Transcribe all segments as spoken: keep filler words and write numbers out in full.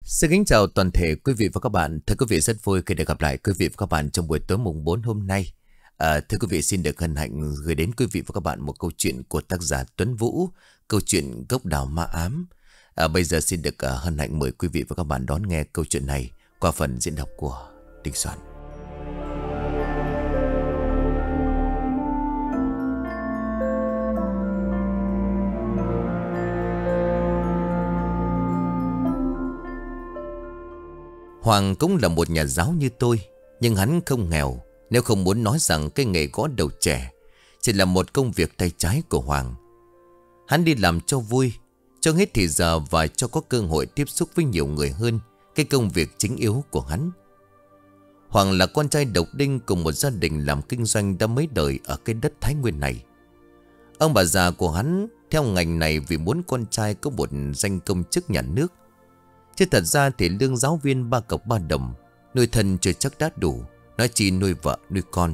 Xin kính chào toàn thể quý vị và các bạn. Thưa quý vị, rất vui khi được gặp lại quý vị và các bạn trong buổi tối mùng bốn hôm nay. À, thưa quý vị, xin được hân hạnh gửi đến quý vị và các bạn một câu chuyện của tác giả Tuấn Vũ, câu chuyện Gốc Đào Ma Ám. À, bây giờ xin được uh, hân hạnh mời quý vị và các bạn đón nghe câu chuyện này qua phần diễn đọc của Đình Soạn. Hoàng cũng là một nhà giáo như tôi, nhưng hắn không nghèo. Nếu không muốn nói rằng cái nghề gõ đầu trẻ chỉ là một công việc tay trái của Hoàng. Hắn đi làm cho vui, cho hết thì giờ và cho có cơ hội tiếp xúc với nhiều người hơn cái công việc chính yếu của hắn. Hoàng là con trai độc đinh cùng một gia đình làm kinh doanh đã mấy đời ở cái đất Thái Nguyên này. Ông bà già của hắn theo ngành này vì muốn con trai có một danh công chức nhà nước. Chứ thật ra thì lương giáo viên ba cọc ba đồng, nuôi thân chưa chắc đã đủ, nói chi nuôi vợ nuôi con.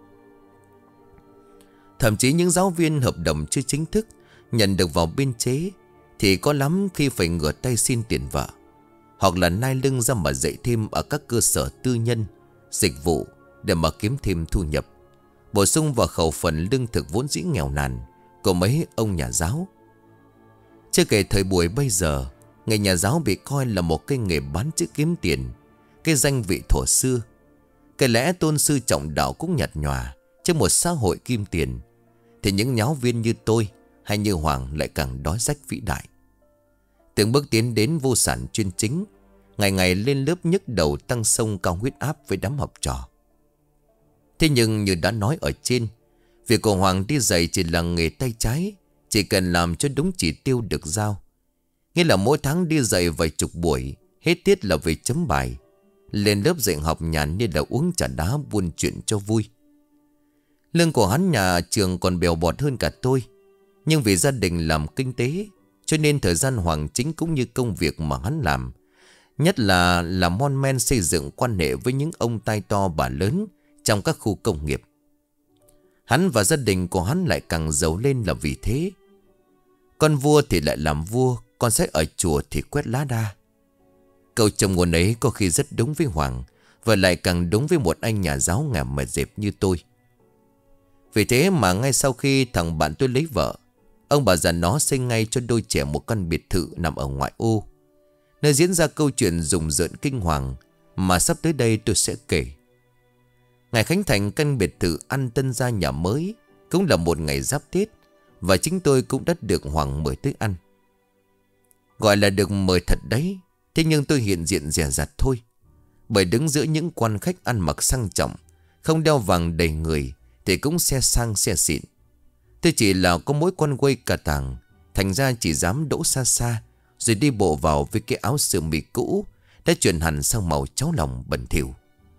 Thậm chí những giáo viên hợp đồng chưa chính thức nhận được vào biên chế thì có lắm khi phải ngửa tay xin tiền vợ, hoặc là nai lưng ra mà dạy thêm ở các cơ sở tư nhân, dịch vụ để mà kiếm thêm thu nhập, bổ sung vào khẩu phần lương thực vốn dĩ nghèo nàn của mấy ông nhà giáo. Chưa kể thời buổi bây giờ, nghề nhà giáo bị coi là một cái nghề bán chữ kiếm tiền, cái danh vị thuở xưa. Cái lẽ tôn sư trọng đạo cũng nhạt nhòa trước một xã hội kim tiền, thì những giáo viên như tôi hay như Hoàng lại càng đói rách vĩ đại. Từng bước tiến đến vô sản chuyên chính, ngày ngày lên lớp nhức đầu tăng sông cao huyết áp với đám học trò. Thế nhưng như đã nói ở trên, việc của Hoàng đi dạy chỉ là nghề tay trái, chỉ cần làm cho đúng chỉ tiêu được giao. Nghĩa là mỗi tháng đi dạy vài chục buổi, hết tiết là về chấm bài, lên lớp dạy học nhàn như là uống trà đá buôn chuyện cho vui. Lương của hắn nhà trường còn bèo bọt hơn cả tôi, nhưng vì gia đình làm kinh tế cho nên thời gian Hoàng chính cũng như công việc mà hắn làm, nhất là làm mon men xây dựng quan hệ với những ông tai to bà lớn trong các khu công nghiệp. Hắn và gia đình của hắn lại càng giàu lên là vì thế. Con vua thì lại làm vua, con sẽ ở chùa thì quét lá đa. Câu châm ngôn ấy có khi rất đúng với Hoàng, và lại càng đúng với một anh nhà giáo ngà mệt dẹp như tôi. Vì thế mà ngay sau khi thằng bạn tôi lấy vợ, ông bà già nó xây ngay cho đôi trẻ một căn biệt thự nằm ở ngoại ô, nơi diễn ra câu chuyện rùng rợn kinh hoàng mà sắp tới đây tôi sẽ kể. Ngày khánh thành căn biệt thự ăn tân gia nhà mới cũng là một ngày giáp Tết, và chính tôi cũng đã được Hoàng mời tới ăn. Gọi là được mời thật đấy, thế nhưng tôi hiện diện dè dặt thôi. Bởi đứng giữa những quan khách ăn mặc sang trọng, không đeo vàng đầy người thì cũng xe sang xe xịn. Tôi chỉ là có mỗi con quay cà tàng, thành ra chỉ dám đỗ xa xa, rồi đi bộ vào với cái áo sơ mi cũ đã chuyển hẳn sang màu cháo lòng bẩn thỉu.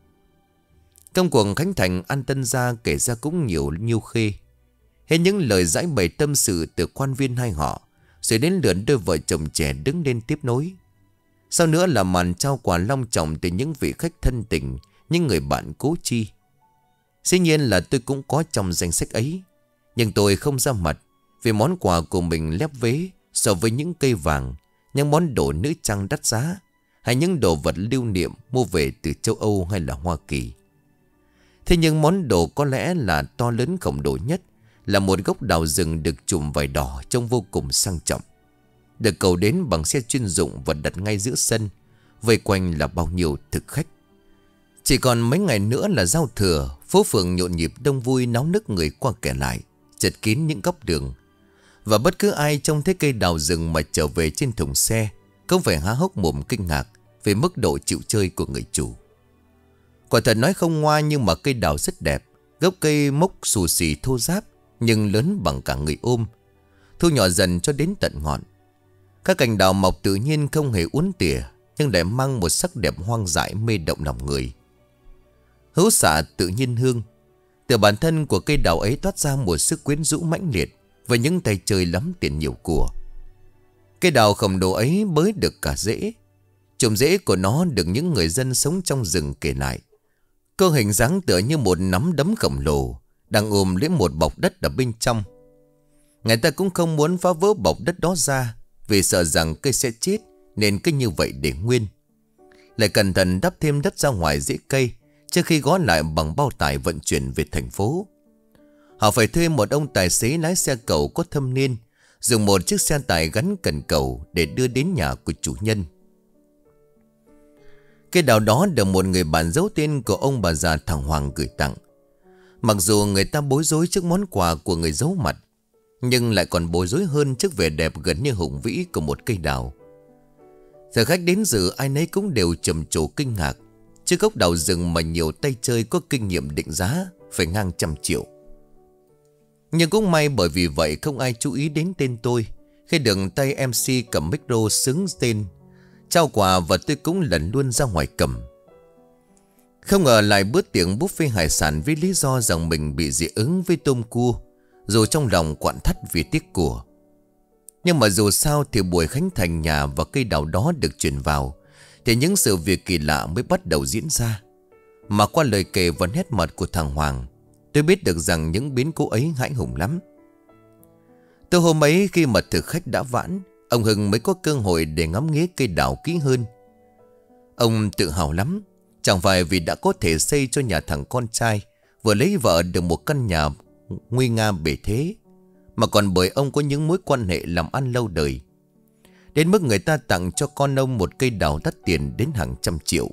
Công cuộc khánh thành ăn tân gia kể ra cũng nhiều nhiêu khê. Hết những lời giải bày tâm sự từ quan viên hai họ, rồi đến lượt đôi vợ chồng trẻ đứng lên tiếp nối. Sau nữa là màn trao quà long trọng từ những vị khách thân tình, những người bạn cố chi. Dĩ nhiên là tôi cũng có trong danh sách ấy, nhưng tôi không ra mặt, vì món quà của mình lép vế so với những cây vàng, những món đồ nữ trang đắt giá, hay những đồ vật lưu niệm mua về từ châu Âu hay là Hoa Kỳ. Thế nhưng món đồ có lẽ là to lớn khổng lồ nhất là một gốc đào rừng được trùm vải đỏ trông vô cùng sang trọng, được cầu đến bằng xe chuyên dụng và đặt ngay giữa sân, vây quanh là bao nhiêu thực khách. Chỉ còn mấy ngày nữa là giao thừa, phố phường nhộn nhịp đông vui náo nức người qua kẻ lại, chật kín những góc đường. Và bất cứ ai trông thấy cây đào rừng mà trở về trên thùng xe cũng phải há hốc mồm kinh ngạc về mức độ chịu chơi của người chủ. Quả thật nói không ngoa, nhưng mà cây đào rất đẹp. Gốc cây mốc xù xì thô ráp, nhưng lớn bằng cả người ôm, thu nhỏ dần cho đến tận ngọn. Các cành đào mọc tự nhiên, không hề uốn tỉa, nhưng lại mang một sắc đẹp hoang dại mê động lòng người. Hữu xạ tự nhiên hương, từ bản thân của cây đào ấy toát ra một sức quyến rũ mãnh liệt với những tay chơi lắm tiền nhiều của. Cây đào khổng lồ ấy bới được cả rễ. Chùm rễ của nó được những người dân sống trong rừng kể lại, cơ hình dáng tựa như một nắm đấm khổng lồ đang ôm lấy một bọc đất ở bên trong. Người ta cũng không muốn phá vỡ bọc đất đó ra, vì sợ rằng cây sẽ chết, nên cứ như vậy để nguyên. lại cẩn thận đắp thêm đất ra ngoài rễ cây trước khi gói lại bằng bao tải vận chuyển về thành phố. Họ phải thuê một ông tài xế lái xe cầu có thâm niên, dùng một chiếc xe tải gắn cần cầu để đưa đến nhà của chủ nhân. Cây đào đó được một người bạn giấu tên của ông bà già thằng Hoàng gửi tặng. Mặc dù người ta bối rối trước món quà của người giấu mặt, nhưng lại còn bối rối hơn trước vẻ đẹp gần như hùng vĩ của một cây đào. Thời khách đến dự ai nấy cũng đều trầm trồ kinh ngạc trước gốc đào rừng mà nhiều tay chơi có kinh nghiệm định giá phải ngang trăm triệu. Nhưng cũng may bởi vì vậy không ai chú ý đến tên tôi khi đường tay em xê cầm micro xứng tên trao quà, và tôi cũng lần luôn ra ngoài cầm. Không ngờ lại bữa tiệc buffet hải sản với lý do rằng mình bị dị ứng với tôm cua, dù trong lòng quặn thắt vì tiếc của. Nhưng mà dù sao thì buổi khánh thành nhà và cây đào đó được chuyển vào, thì những sự việc kỳ lạ mới bắt đầu diễn ra. Mà qua lời kể và nét mặt của thằng Hoàng, tôi biết được rằng những biến cố ấy hãi hùng lắm. Từ hôm ấy khi mà thực khách đã vãn, ông Hưng mới có cơ hội để ngắm nghía cây đào kỹ hơn. Ông tự hào lắm, chẳng phải vì đã có thể xây cho nhà thằng con trai vừa lấy vợ được một căn nhà nguy nga bề thế, mà còn bởi ông có những mối quan hệ làm ăn lâu đời, đến mức người ta tặng cho con ông một cây đào đắt tiền đến hàng trăm triệu.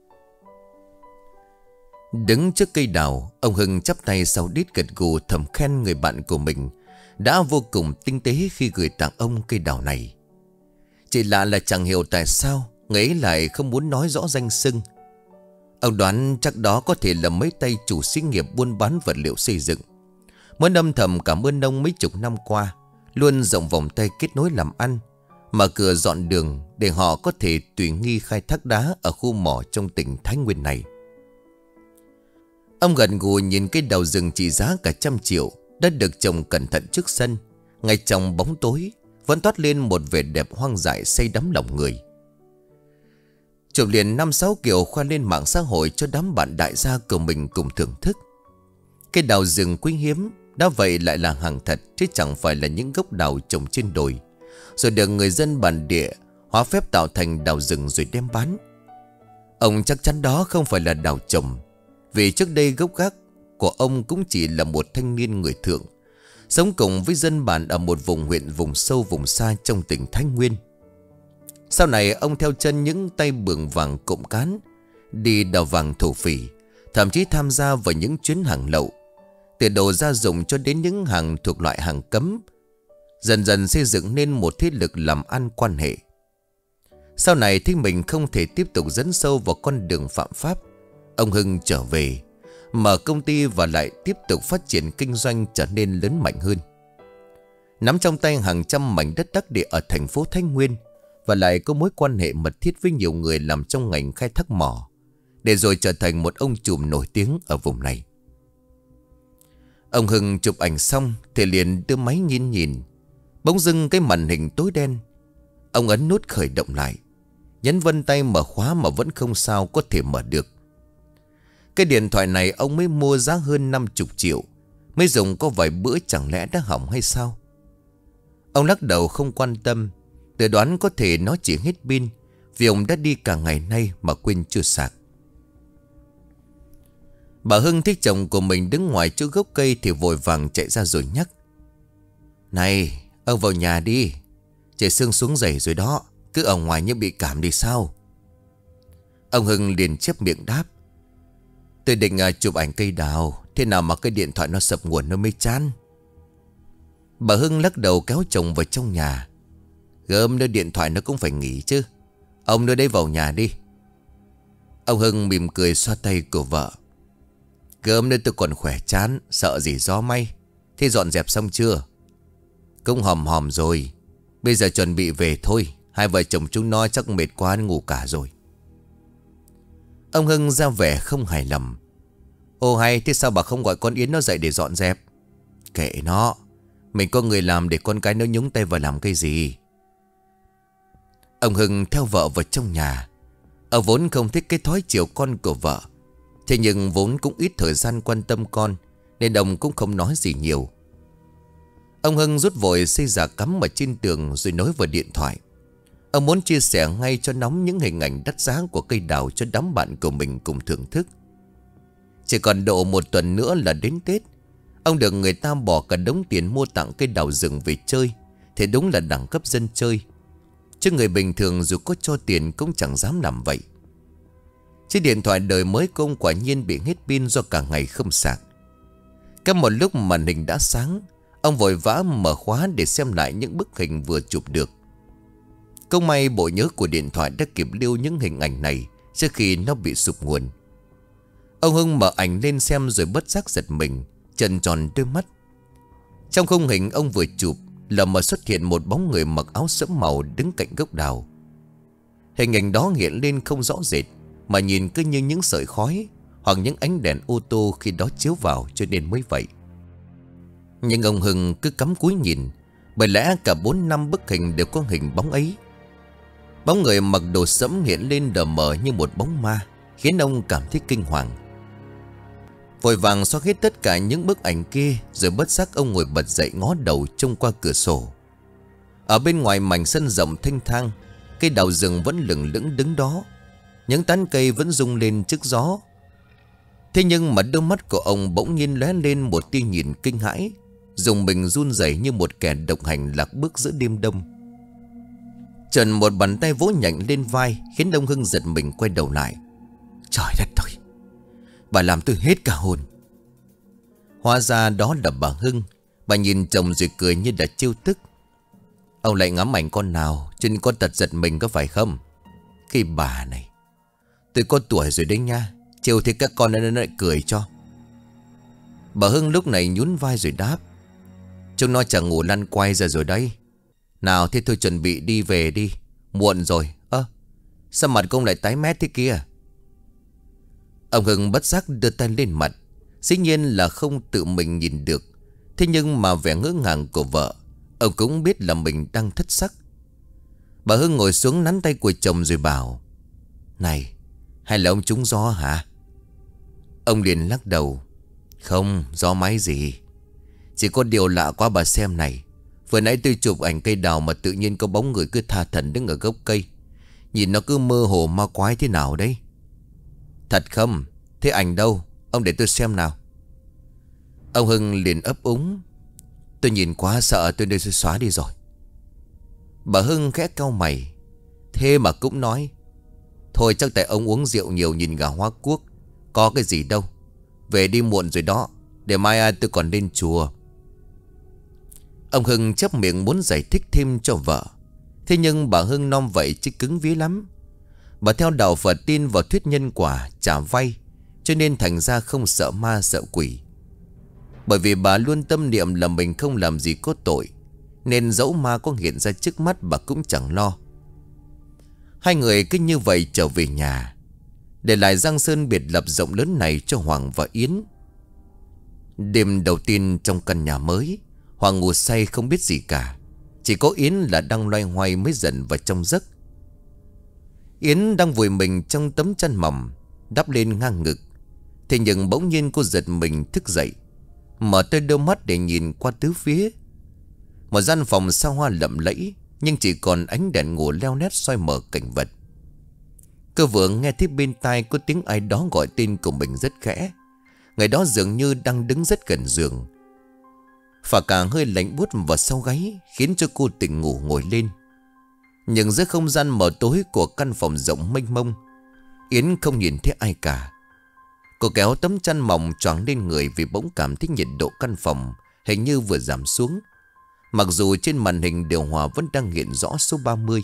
Đứng trước cây đào, ông Hưng chắp tay sau đít gật gù thầm khen người bạn của mình đã vô cùng tinh tế khi gửi tặng ông cây đào này. Chỉ lạ là chẳng hiểu tại sao người ấy lại không muốn nói rõ danh xưng. Ông đoán chắc đó có thể là mấy tay chủ xí nghiệp buôn bán vật liệu xây dựng, muốn âm thầm cảm ơn ông mấy chục năm qua luôn rộng vòng tay kết nối làm ăn, mở cửa dọn đường để họ có thể tùy nghi khai thác đá ở khu mỏ trong tỉnh Thái Nguyên này. Ông gần gù nhìn cây đào rừng trị giá cả trăm triệu đã được trồng cẩn thận trước sân, ngay trong bóng tối vẫn toát lên một vẻ đẹp hoang dại say đắm lòng người. Chụp liền năm sáu kiểu khoa lên mạng xã hội cho đám bạn đại gia của mình cùng thưởng thức. Cây đào rừng quý hiếm đã vậy lại là hàng thật, chứ chẳng phải là những gốc đào trồng trên đồi rồi được người dân bản địa hóa phép tạo thành đào rừng rồi đem bán. Ông chắc chắn đó không phải là đào trồng, vì trước đây gốc gác của ông cũng chỉ là một thanh niên người thượng, sống cùng với dân bản ở một vùng huyện vùng sâu vùng xa trong tỉnh Thái Nguyên. Sau này ông theo chân những tay bường vàng cộng cán, đi đào vàng thổ phỉ, thậm chí tham gia vào những chuyến hàng lậu, từ đồ gia dụng cho đến những hàng thuộc loại hàng cấm, dần dần xây dựng nên một thế lực làm ăn quan hệ. Sau này thấy mình không thể tiếp tục dấn sâu vào con đường phạm pháp, ông Hưng trở về, mở công ty và lại tiếp tục phát triển kinh doanh trở nên lớn mạnh hơn. Nắm trong tay hàng trăm mảnh đất đắc địa ở thành phố Thái Nguyên, và lại có mối quan hệ mật thiết với nhiều người làm trong ngành khai thác mỏ, để rồi trở thành một ông trùm nổi tiếng ở vùng này. Ông Hưng chụp ảnh xong thì liền đưa máy nhìn nhìn. Bỗng dưng cái màn hình tối đen. Ông ấn nút khởi động lại, nhấn vân tay mở khóa mà vẫn không sao có thể mở được. Cái điện thoại này ông mới mua giá hơn năm mươi triệu, mới dùng có vài bữa chẳng lẽ đã hỏng hay sao? Ông lắc đầu không quan tâm, tự đoán có thể nó chỉ hết pin vì ông đã đi cả ngày nay mà quên chưa sạc. Bà Hưng thấy chồng của mình đứng ngoài chỗ gốc cây thì vội vàng chạy ra rồi nhắc: "Này, ông vào nhà đi, trời sương xuống dày rồi đó, cứ ở ngoài như bị cảm đi sao?" Ông Hưng liền chép miệng đáp: "Tôi định uh, chụp ảnh cây đào, thế nào mà cái điện thoại nó sập nguồn nó mới chán." Bà Hưng lắc đầu kéo chồng vào trong nhà: "Gớm nữa, điện thoại nó cũng phải nghỉ chứ. Ông đưa đây vào nhà đi." Ông Hưng mỉm cười xoa tay của vợ: "Gớm nữa, tôi còn khỏe chán, sợ gì gió may. Thế dọn dẹp xong chưa?" "Cũng hòm hòm rồi, bây giờ chuẩn bị về thôi. Hai vợ chồng chúng nó chắc mệt quá ngủ cả rồi." Ông Hưng ra vẻ không hài lòng: "Ô hay, thế sao bà không gọi con Yến nó dậy để dọn dẹp?" "Kệ nó, mình có người làm để con cái nó nhúng tay vào làm cái gì." Ông Hưng theo vợ vào trong nhà. Ông vốn không thích cái thói chiều con của vợ, thế nhưng vốn cũng ít thời gian quan tâm con, nên ông cũng không nói gì nhiều. Ông Hưng rút vội xây giả cắm ở trên tường rồi nối vào điện thoại. Ông muốn chia sẻ ngay cho nóng những hình ảnh đắt giá của cây đào cho đám bạn của mình cùng thưởng thức. Chỉ còn độ một tuần nữa là đến Tết. Ông được người ta bỏ cả đống tiền mua tặng cây đào rừng về chơi thì đúng là đẳng cấp dân chơi. Chứ người bình thường dù có cho tiền cũng chẳng dám làm vậy. Chiếc điện thoại đời mới của ông quả nhiên bị hết pin do cả ngày không sạc. Cả một lúc màn hình đã sáng, ông vội vã mở khóa để xem lại những bức hình vừa chụp được. Không may bộ nhớ của điện thoại đã kịp lưu những hình ảnh này trước khi nó bị sụp nguồn. Ông Hưng mở ảnh lên xem rồi bất giác giật mình, trợn tròn đôi mắt. Trong khung hình ông vừa chụp là mà xuất hiện một bóng người mặc áo sẫm màu đứng cạnh gốc đào. Hình ảnh đó hiện lên không rõ rệt, mà nhìn cứ như những sợi khói hoặc những ánh đèn ô tô khi đó chiếu vào cho nên mới vậy. Nhưng ông Hưng cứ cắm cúi nhìn, bởi lẽ cả bốn năm bức hình đều có hình bóng ấy. Bóng người mặc đồ sẫm hiện lên đờ mờ như một bóng ma, khiến ông cảm thấy kinh hoàng. Vội vàng xóa hết tất cả những bức ảnh kia, rồi bất giác ông ngồi bật dậy ngó đầu trông qua cửa sổ. Ở bên ngoài mảnh sân rộng thanh thang, cây đào rừng vẫn lừng lững đứng đó. Những tán cây vẫn rung lên trước gió. Thế nhưng mà đôi mắt của ông bỗng nhiên lóe lên một tia nhìn kinh hãi, dùng mình run rẩy như một kẻ độc hành lạc bước giữa đêm đông. Trần một bàn tay vỗ nhạnh lên vai, khiến ông Hưng giật mình quay đầu lại. Trời đất ơi, bà làm tôi hết cả hồn. Hóa ra đó là bà Hưng. Bà nhìn chồng rồi cười như đã trêu tức. Ông lại ngắm ảnh con nào cho nên con tật giật mình có phải không? Cái bà này, tôi có tuổi rồi đấy nha, trêu thì các con nó lại cười cho. Bà Hưng lúc này nhún vai rồi đáp. Chúng nó chẳng ngủ lăn quay ra rồi đấy. Nào thế tôi chuẩn bị đi về đi, muộn rồi. Ơ, sao mặt công lại tái mét thế kia? Ông Hưng bất giác đưa tay lên mặt. Dĩ nhiên là không tự mình nhìn được. Thế nhưng mà vẻ ngỡ ngàng của vợ, ông cũng biết là mình đang thất sắc. Bà Hưng ngồi xuống nắn tay của chồng rồi bảo. Này, hay là ông trúng gió hả? Ông liền lắc đầu. Không, gió máy gì. Chỉ có điều lạ quá bà xem này. Vừa nãy tôi chụp ảnh cây đào mà tự nhiên có bóng người cứ tha thần đứng ở gốc cây. Nhìn nó cứ mơ hồ ma quái thế nào đấy. Thật không? Thế ảnh đâu? Ông để tôi xem nào. Ông Hưng liền ấp úng. Tôi nhìn quá sợ tôi đây sẽ xóa đi rồi. Bà Hưng khẽ cau mày. Thế mà cũng nói. Thôi chắc tại ông uống rượu nhiều nhìn gà hoa cuốc. Có cái gì đâu. Về đi muộn rồi đó. Để mai tôi còn lên chùa. Ông Hưng chép miệng muốn giải thích thêm cho vợ. Thế nhưng bà Hưng nom vậy chứ cứng vía lắm. Bà theo đạo Phật tin vào thuyết nhân quả trả vay, cho nên thành ra không sợ ma sợ quỷ. Bởi vì bà luôn tâm niệm là mình không làm gì có tội, nên dẫu ma có hiện ra trước mắt bà cũng chẳng lo. Hai người cứ như vậy trở về nhà, để lại giang sơn biệt lập rộng lớn này cho Hoàng và Yến. Đêm đầu tiên trong căn nhà mới, Hoàng ngủ say không biết gì cả. Chỉ có Yến là đang loay hoay mới dần vào trong giấc. Yến đang vùi mình trong tấm chăn mỏng đắp lên ngang ngực. Thế nhưng bỗng nhiên cô giật mình thức dậy, mở to đôi mắt để nhìn qua tứ phía. Một gian phòng xa hoa lộng lẫy, nhưng chỉ còn ánh đèn ngủ leo lét soi mở cảnh vật. Cô vừa nghe thấy bên tai có tiếng ai đó gọi tên của mình rất khẽ. Người đó dường như đang đứng rất gần giường. Phả cả hơi lạnh buốt vào sau gáy, khiến cho cô tỉnh ngủ ngồi lên. Nhưng giữa không gian mờ tối của căn phòng rộng mênh mông, Yến không nhìn thấy ai cả. Cô kéo tấm chăn mỏng choàng lên người vì bỗng cảm thấy nhiệt độ căn phòng hình như vừa giảm xuống. Mặc dù trên màn hình điều hòa vẫn đang hiện rõ số ba mươi.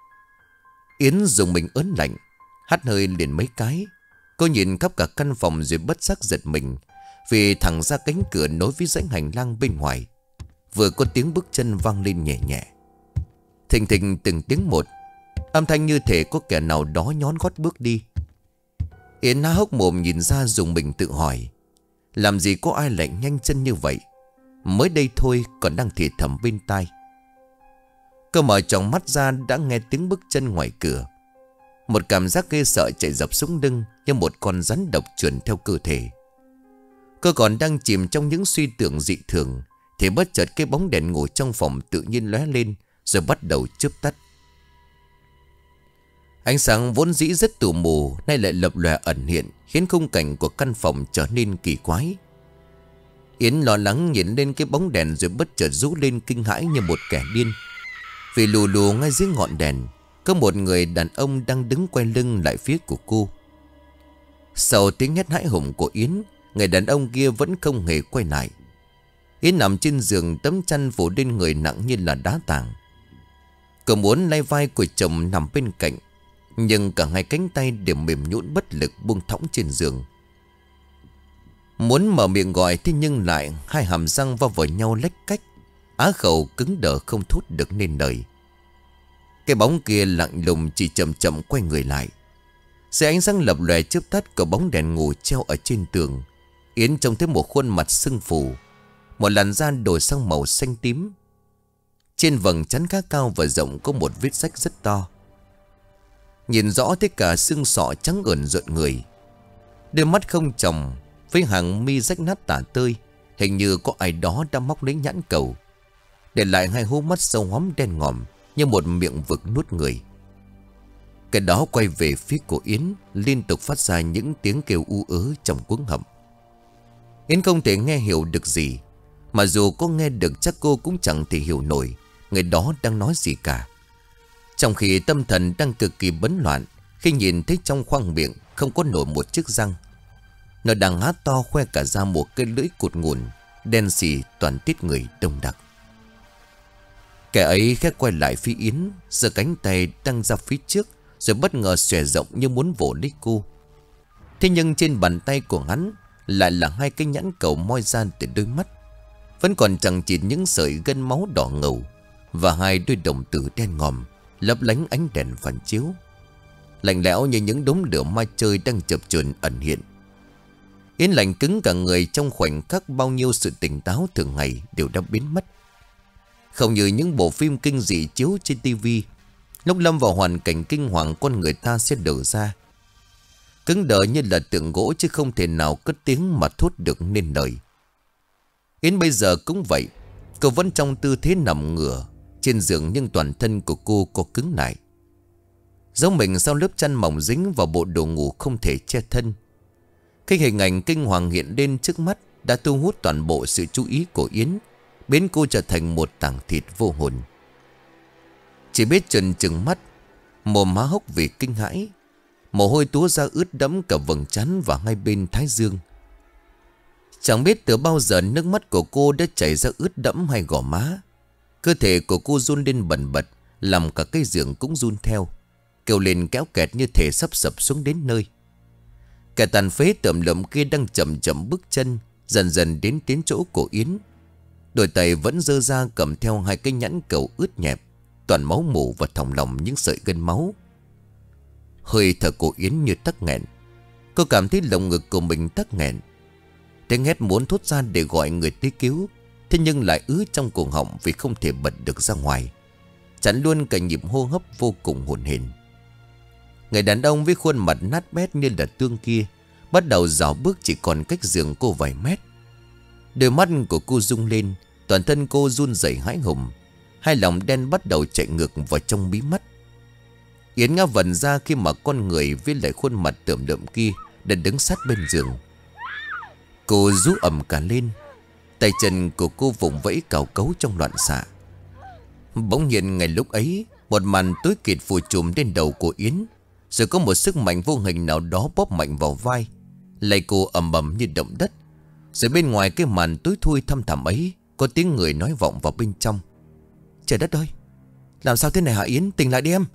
Yến dùng mình ớn lạnh, hắt hơi liền mấy cái. Cô nhìn khắp cả căn phòng rồi bất giác giật mình, vì thẳng ra cánh cửa nối với dãy hành lang bên ngoài vừa có tiếng bước chân vang lên nhẹ nhẹ. Thình thình từng tiếng một, âm thanh như thể có kẻ nào đó nhón gót bước đi. Yến há hốc mồm nhìn ra dùng mình tự hỏi, làm gì có ai lại nhanh chân như vậy. Mới đây thôi còn đang thì thầm bên tai. Cô mở tròng mắt ra đã nghe tiếng bước chân ngoài cửa. Một cảm giác ghê sợ chạy dọc sống lưng như một con rắn độc trườn theo cơ thể. Cô còn đang chìm trong những suy tưởng dị thường thì bất chợt cái bóng đèn ngủ trong phòng tự nhiên lóe lên rồi bắt đầu chớp tắt. Ánh sáng vốn dĩ rất tù mù nay lại lập lòe ẩn hiện, khiến khung cảnh của căn phòng trở nên kỳ quái. Yến lo lắng nhìn lên cái bóng đèn rồi bất chợt rú lên kinh hãi như một kẻ điên. Vì lù lù ngay dưới ngọn đèn có một người đàn ông đang đứng quay lưng lại phía của cô. Sau tiếng hét hãi hùng của Yến, người đàn ông kia vẫn không hề quay lại. Yến nằm trên giường, tấm chăn phủ lên người nặng như là đá tảng. Cô muốn lay vai của chồng nằm bên cạnh, nhưng cả hai cánh tay đều mềm nhũn bất lực buông thõng trên giường. Muốn mở miệng gọi thế nhưng lại hai hàm răng va vào nhau lách cách, á khẩu cứng đờ không thốt được nên lời. Cái bóng kia lặng lùng chỉ chậm chậm quay người lại. Dưới ánh sáng lập lòe chớp tắt của bóng đèn ngủ treo ở trên tường, Yến trông thấy một khuôn mặt sưng phù, một làn da đổi sang màu xanh tím. Trên vầng trán khá cao và rộng có một vết rách rất to. Nhìn rõ thấy cả xương sọ trắng ẩn rợn người. Đôi mắt không tròng với hàng mi rách nát tả tơi, hình như có ai đó đã móc lấy nhãn cầu, để lại hai hố mắt sâu hoắm đen ngòm như một miệng vực nuốt người. Cái đó quay về phía của Yến, liên tục phát ra những tiếng kêu u ớ trong cuống họng. Yến không thể nghe hiểu được gì, mà dù có nghe được chắc cô cũng chẳng thể hiểu nổi người đó đang nói gì cả. Trong khi tâm thần đang cực kỳ bấn loạn khi nhìn thấy trong khoang miệng không có nổi một chiếc răng. Nó đang há to khoe cả ra một cái lưỡi cụt ngùn đen xì toàn tiết người đông đặc. Kẻ ấy khẽ quay lại phía Yến, giơ cánh tay đang ra phía trước rồi bất ngờ xòe rộng như muốn vỗ lấy cô. Thế nhưng trên bàn tay của hắn lại là hai cái nhãn cầu moi ra từ đôi mắt, vẫn còn chẳng chỉ những sợi gân máu đỏ ngầu, và hai đôi đồng tử đen ngòm lấp lánh ánh đèn phản chiếu, lạnh lẽo như những đốm lửa ma chơi đang chập chờn ẩn hiện. Yến lạnh cứng cả người trong khoảnh khắc, bao nhiêu sự tỉnh táo thường ngày đều đã biến mất. Không như những bộ phim kinh dị chiếu trên tivi, lúc lâm vào hoàn cảnh kinh hoàng con người ta sẽ đờ ra, cứng đờ như là tượng gỗ chứ không thể nào cất tiếng mà thốt được nên lời. Yến bây giờ cũng vậy, cô vẫn trong tư thế nằm ngửa trên giường, nhưng toàn thân của cô có cứng lại, giấu mình sau lớp chăn mỏng dính vào bộ đồ ngủ không thể che thân. Cái hình ảnh kinh hoàng hiện lên trước mắt đã thu hút toàn bộ sự chú ý của Yến, biến cô trở thành một tảng thịt vô hồn. Chỉ biết trần trừng mắt, mồm há hốc vì kinh hãi, mồ hôi túa ra ướt đẫm cả vầng trán và hai bên thái dương. Chẳng biết từ bao giờ nước mắt của cô đã chảy ra ướt đẫm hai gò má. Cơ thể của cô run lên bần bật, làm cả cái giường cũng run theo, kêu lên kéo kẹt như thể sắp sập xuống đến nơi. Kẻ tàn phế tởm lợm kia đang chậm chậm bước chân dần dần đến đến chỗ của Yến. Đôi tay vẫn giơ ra cầm theo hai cái nhãn cầu ướt nhẹp, toàn máu mù và thòng lòng những sợi gân máu. Hơi thở của Yến như tắc nghẹn. Cô cảm thấy lồng ngực của mình tắc nghẹn. Tiếng hét muốn thốt ra để gọi người tới cứu, thế nhưng lại ứ trong cổ họng vì không thể bật được ra ngoài, chặn luôn cả nhịp hô hấp vô cùng hổn hển. Người đàn ông với khuôn mặt nát bét như là tương kia bắt đầu dạo bước chỉ còn cách giường cô vài mét. Đôi mắt của cô rung lên, toàn thân cô run rẩy hãi hùng, hai lòng đen bắt đầu chạy ngược vào trong mí mắt. Yến ngã vần ra khi mà con người với lại khuôn mặt tởm lợm kia đã đứng sát bên giường. Cô rú ầm cả lên, tay chân của cô vùng vẫy cào cấu trong loạn xạ. Bỗng nhiên ngay lúc ấy, một màn tối kịt phủ trùm lên đầu của Yến, rồi có một sức mạnh vô hình nào đó bóp mạnh vào vai, lay cô ầm ầm như động đất. Rồi bên ngoài cái màn tối thui thăm thẳm ấy, có tiếng người nói vọng vào bên trong. Trời đất ơi, làm sao thế này hả Yến, tỉnh lại đi em.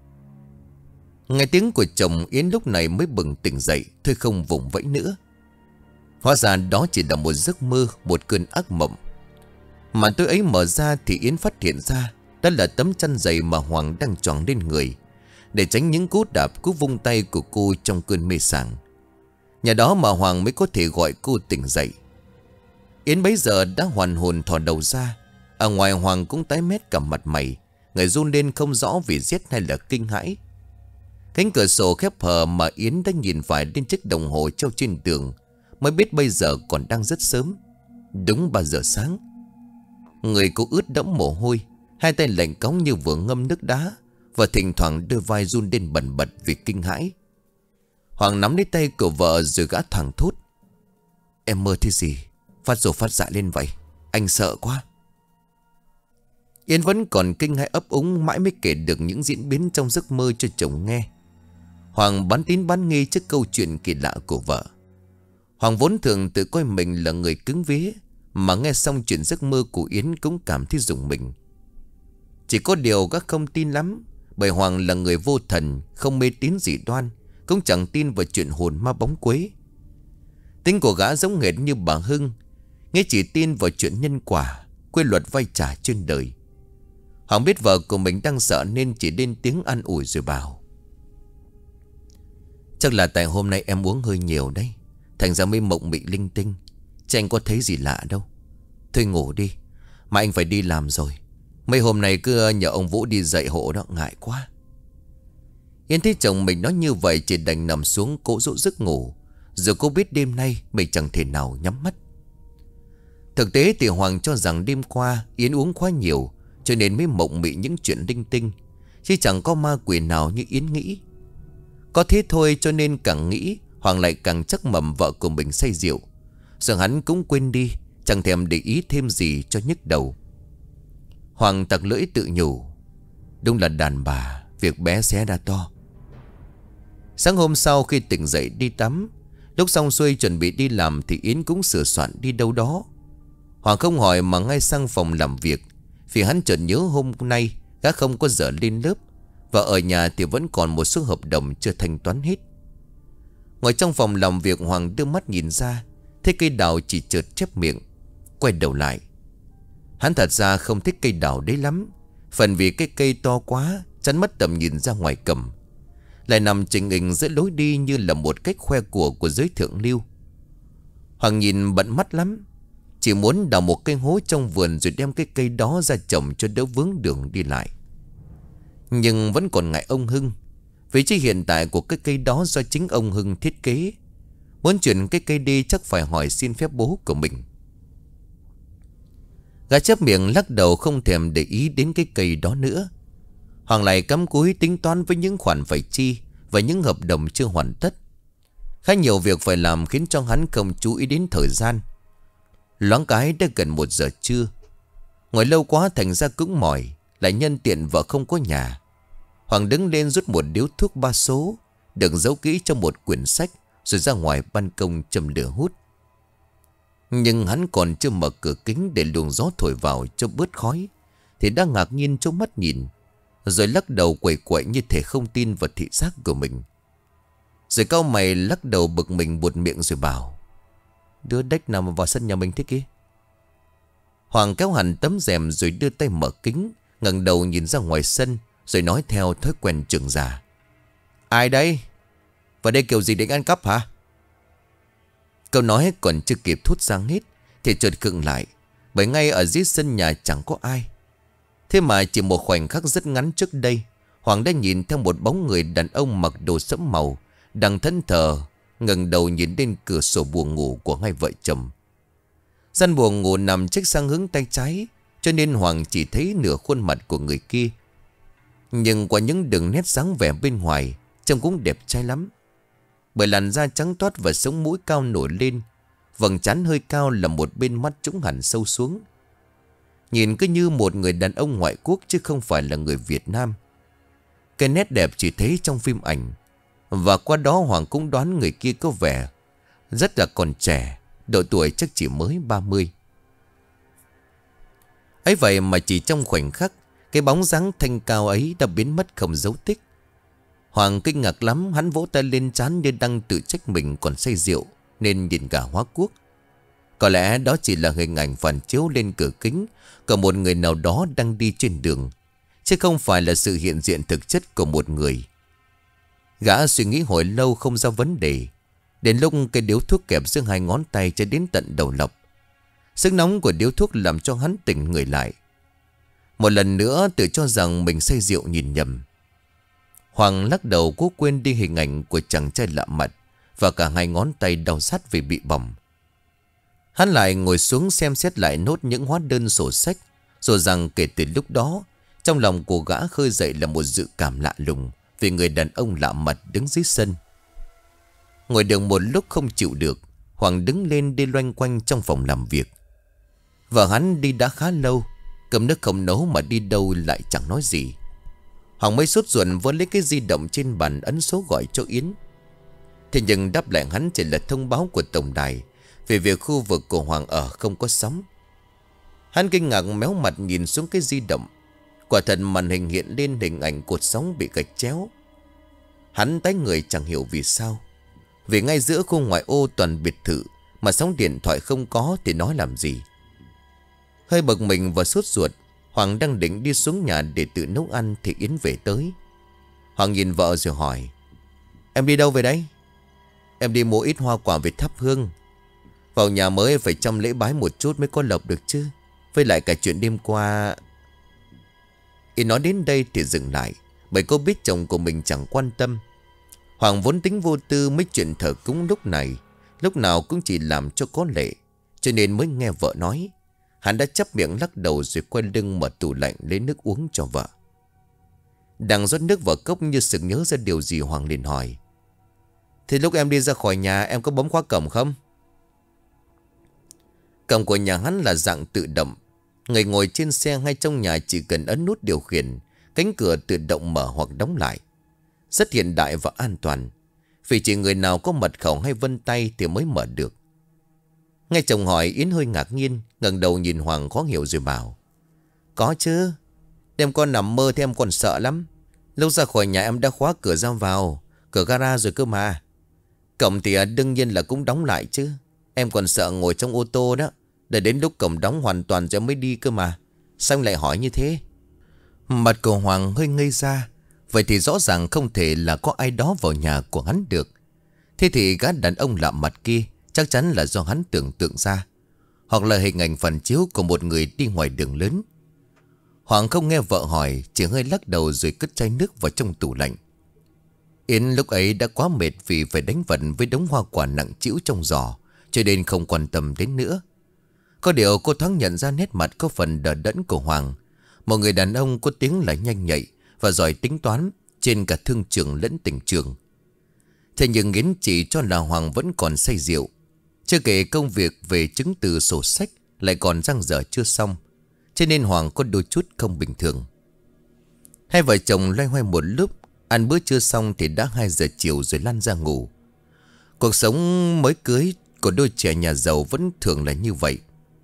Nghe tiếng của chồng, Yến lúc này mới bừng tỉnh dậy, thôi không vùng vẫy nữa. Hóa ra đó chỉ là một giấc mơ, một cơn ác mộng. Màn tối ấy mở ra thì Yến phát hiện ra đó là tấm chăn dày mà Hoàng đang choàng lên người, để tránh những cú đạp cú vung tay của cô trong cơn mê sảng. Nhà đó mà Hoàng mới có thể gọi cô tỉnh dậy. Yến bấy giờ đã hoàn hồn thò đầu ra. Ở ngoài Hoàng cũng tái mét cả mặt mày, người run lên không rõ vì giết hay là kinh hãi. Cánh cửa sổ khép hờ mà Yến đã nhìn phải lên chiếc đồng hồ treo trên tường, mới biết bây giờ còn đang rất sớm, đúng ba giờ sáng. Người cô ướt đẫm mồ hôi, hai tay lạnh cóng như vừa ngâm nước đá. và thỉnh thoảng đôi vai run lên bần bật vì kinh hãi. Hoàng nắm lấy tay của vợ rồi gã thoảng thốt: "Em mơ thế gì? Phát rồ phát dại lên vậy. Anh sợ quá." Yến vẫn còn kinh hãi ấp úng, mãi mới kể được những diễn biến trong giấc mơ cho chồng nghe. Hoàng bán tín bán nghi trước câu chuyện kỳ lạ của vợ. Hoàng vốn thường tự coi mình là người cứng vía, mà nghe xong chuyện giấc mơ của Yến cũng cảm thấy rùng mình. Chỉ có điều gã không tin lắm, bởi Hoàng là người vô thần, không mê tín dị đoan, cũng chẳng tin vào chuyện hồn ma bóng quế. Tính của gã giống hệt như bà Hưng, nghe chỉ tin vào chuyện nhân quả, quy luật vay trả trên đời. Hoàng biết vợ của mình đang sợ nên chỉ lên tiếng an ủi rồi bảo: "Chắc là tại hôm nay em uống hơi nhiều đấy, thành ra mới mộng mị linh tinh, chứ anh có thấy gì lạ đâu. Thôi ngủ đi, mà anh phải đi làm rồi. Mấy hôm nay cứ nhờ ông Vũ đi dạy hộ đó, ngại quá." Yến thấy chồng mình nói như vậy chỉ đành nằm xuống cố dỗ giấc ngủ. Rồi cô biết đêm nay mình chẳng thể nào nhắm mắt. Thực tế thì Hoàng cho rằng đêm qua Yến uống quá nhiều, cho nên mới mộng mị những chuyện linh tinh, chứ chẳng có ma quỷ nào như Yến nghĩ. Có thế thôi cho nên càng nghĩ Hoàng lại càng chắc mầm vợ của mình say rượu. Rồi hắn cũng quên đi, chẳng thèm để ý thêm gì cho nhức đầu. Hoàng tặc lưỡi tự nhủ: "Đúng là đàn bà, việc bé xé ra to." Sáng hôm sau khi tỉnh dậy đi tắm, lúc xong xuôi chuẩn bị đi làm thì Yến cũng sửa soạn đi đâu đó. Hoàng không hỏi mà ngay sang phòng làm việc, vì hắn chợt nhớ hôm nay gã không có giờ lên lớp, và ở nhà thì vẫn còn một số hợp đồng chưa thanh toán hết. Ngồi trong phòng làm việc, Hoàng đưa mắt nhìn ra, thấy cây đào chỉ chợt chép miệng. Quay đầu lại, hắn thật ra không thích cây đào đấy lắm, phần vì cái cây to quá chắn mất tầm nhìn ra ngoài cầm, lại nằm chình hình giữa lối đi như là một cách khoe của của giới thượng lưu. Hoàng nhìn bận mắt lắm, chỉ muốn đào một cây hố trong vườn rồi đem cái cây đó ra trồng cho đỡ vướng đường đi lại. Nhưng vẫn còn ngại ông Hưng, vị trí hiện tại của cái cây đó do chính ông Hưng thiết kế. Muốn chuyển cái cây đi chắc phải hỏi xin phép bố của mình. Gã chép miệng lắc đầu không thèm để ý đến cái cây đó nữa. Hoàng lại cắm cúi tính toán với những khoản phải chi và những hợp đồng chưa hoàn tất. Khá nhiều việc phải làm khiến cho hắn không chú ý đến thời gian. Loáng cái đã gần một giờ trưa. Ngồi lâu quá thành ra cũng mỏi, lại nhân tiện vợ không có nhà. Hoàng đứng lên rút một điếu thuốc ba số, đựng giấu kỹ trong một quyển sách, rồi ra ngoài ban công châm lửa hút. Nhưng hắn còn chưa mở cửa kính để luồng gió thổi vào cho bớt khói, thì đã ngạc nhiên trố mắt nhìn, rồi lắc đầu quẩy quậy như thể không tin vào thị giác của mình. Rồi cau mày lắc đầu bực mình buột miệng rồi bảo: "Đứa đếch nào mà vào sân nhà mình thế kia?" Hoàng kéo hẳn tấm rèm rồi đưa tay mở kính, ngẩng đầu nhìn ra ngoài sân, rồi nói theo thói quen trưởng già: "Ai đây? Vào đây kiểu gì định ăn cắp hả?" Câu nói còn chưa kịp thốt ra hết thì chợt khựng lại, bởi ngay ở dưới sân nhà chẳng có ai. Thế mà chỉ một khoảnh khắc rất ngắn trước đây, Hoàng đã nhìn theo một bóng người đàn ông mặc đồ sẫm màu đang thẫn thờ ngẩng đầu nhìn lên cửa sổ buồng ngủ của hai vợ chồng. Gian buồng ngủ nằm chếch sang hướng tay trái, cho nên Hoàng chỉ thấy nửa khuôn mặt của người kia. Nhưng qua những đường nét dáng vẻ bên ngoài, trông cũng đẹp trai lắm. Bởi làn da trắng toát và sống mũi cao nổi lên, vầng trán hơi cao là một bên mắt trũng hẳn sâu xuống. Nhìn cứ như một người đàn ông ngoại quốc chứ không phải là người Việt Nam. Cái nét đẹp chỉ thấy trong phim ảnh. Và qua đó Hoàng cũng đoán người kia có vẻ rất là còn trẻ, độ tuổi chắc chỉ mới ba mươi. Ấy vậy mà chỉ trong khoảnh khắc, cái bóng dáng thanh cao ấy đã biến mất không dấu tích. Hoàng kinh ngạc lắm, hắn vỗ tay lên trán như đang tự trách mình còn say rượu nên nhìn cả hóa quốc. Có lẽ đó chỉ là hình ảnh phản chiếu lên cửa kính của một người nào đó đang đi trên đường, chứ không phải là sự hiện diện thực chất của một người. Gã suy nghĩ hồi lâu không ra vấn đề. Đến lúc cái điếu thuốc kẹp giữa hai ngón tay cho đến tận đầu lọc. Sức nóng của điếu thuốc làm cho hắn tỉnh người lại. Một lần nữa tự cho rằng mình say rượu nhìn nhầm. Hoàng lắc đầu cố quên đi hình ảnh của chàng trai lạ mặt, và cả hai ngón tay đau rát vì bị bỏng. Hắn lại ngồi xuống xem xét lại nốt những hóa đơn sổ sách, rồi rằng kể từ lúc đó Trong lòng của gã khơi dậy là một dự cảm lạ lùng vì người đàn ông lạ mặt đứng dưới sân. Ngồi được một lúc không chịu được, Hoàng đứng lên đi loanh quanh trong phòng làm việc. Vợ hắn đi đã khá lâu, cầm nước không nấu mà đi đâu lại chẳng nói gì. Hoàng mới sốt ruột vớ lấy cái di động trên bàn ấn số gọi cho Yến. Thế nhưng đáp lại hắn chỉ là thông báo của tổng đài về việc khu vực của Hoàng ở không có sóng. Hắn kinh ngạc méo mặt nhìn xuống cái di động. Quả thật màn hình hiện lên hình ảnh cột sóng bị gạch chéo. Hắn tái người chẳng hiểu vì sao. Vì ngay giữa khu ngoại ô toàn biệt thự mà sóng điện thoại không có thì nói làm gì. Hơi bực mình và sốt ruột, Hoàng đang định đi xuống nhà để tự nấu ăn thì Yến về tới. Hoàng nhìn vợ rồi hỏi: "Em đi đâu về đấy?" "Em đi mua ít hoa quả về thắp hương. Vào nhà mới phải chăm lễ bái một chút mới có lộc được chứ. Với lại cả chuyện đêm qua." Yến nói đến đây thì dừng lại, bởi cô biết chồng của mình chẳng quan tâm. Hoàng vốn tính vô tư, mấy chuyện thờ cúng lúc này lúc nào cũng chỉ làm cho có lệ, cho nên mới nghe vợ nói. Hắn đã chắp miệng lắc đầu rồi quay lưng mở tủ lạnh lấy nước uống cho vợ. Đang rót nước vào cốc như sực nhớ ra điều gì, Hoàng liền hỏi: "Thì lúc em đi ra khỏi nhà em có bấm khóa cổng không?" Cổng của nhà hắn là dạng tự động. Người ngồi trên xe hay trong nhà chỉ cần ấn nút điều khiển, cánh cửa tự động mở hoặc đóng lại. Rất hiện đại và an toàn, vì chỉ người nào có mật khẩu hay vân tay thì mới mở được. Nghe chồng hỏi, Yến hơi ngạc nhiên, ngẩng đầu nhìn Hoàng khó hiểu rồi bảo: "Có chứ. Đêm con nằm mơ thì em còn sợ lắm. Lúc ra khỏi nhà em đã khóa cửa ra vào, cửa gara rồi cơ mà. Cổng thì đương nhiên là cũng đóng lại chứ. Em còn sợ ngồi trong ô tô đó, để đến lúc cổng đóng hoàn toàn rồi mới đi cơ mà. Sao anh lại hỏi như thế?" Mặt của Hoàng hơi ngây ra. Vậy thì rõ ràng không thể là có ai đó vào nhà của hắn được. Thế thì gã đàn ông lạ mặt kia chắc chắn là do hắn tưởng tượng ra, hoặc là hình ảnh phản chiếu của một người đi ngoài đường lớn. Hoàng không nghe vợ hỏi, chỉ hơi lắc đầu rồi cất chai nước vào trong tủ lạnh. Yến lúc ấy đã quá mệt vì phải đánh vận với đống hoa quả nặng trĩu trong giỏ, cho nên không quan tâm đến nữa. Có điều cô thoáng nhận ra nét mặt có phần đờ đẫn của Hoàng. Một người đàn ông có tiếng là nhanh nhạy và giỏi tính toán trên cả thương trường lẫn tình trường. Thế nhưng Yến chỉ cho là Hoàng vẫn còn say rượu. Chưa kể công việc về chứng từ sổ sách lại còn dang dở chưa xong, cho nên Hoàng có đôi chút không bình thường. Hai vợ chồng loay hoay một lúc, ăn bữa trưa xong thì đã hai giờ chiều rồi lăn ra ngủ. Cuộc sống mới cưới của đôi trẻ nhà giàu vẫn thường là như vậy.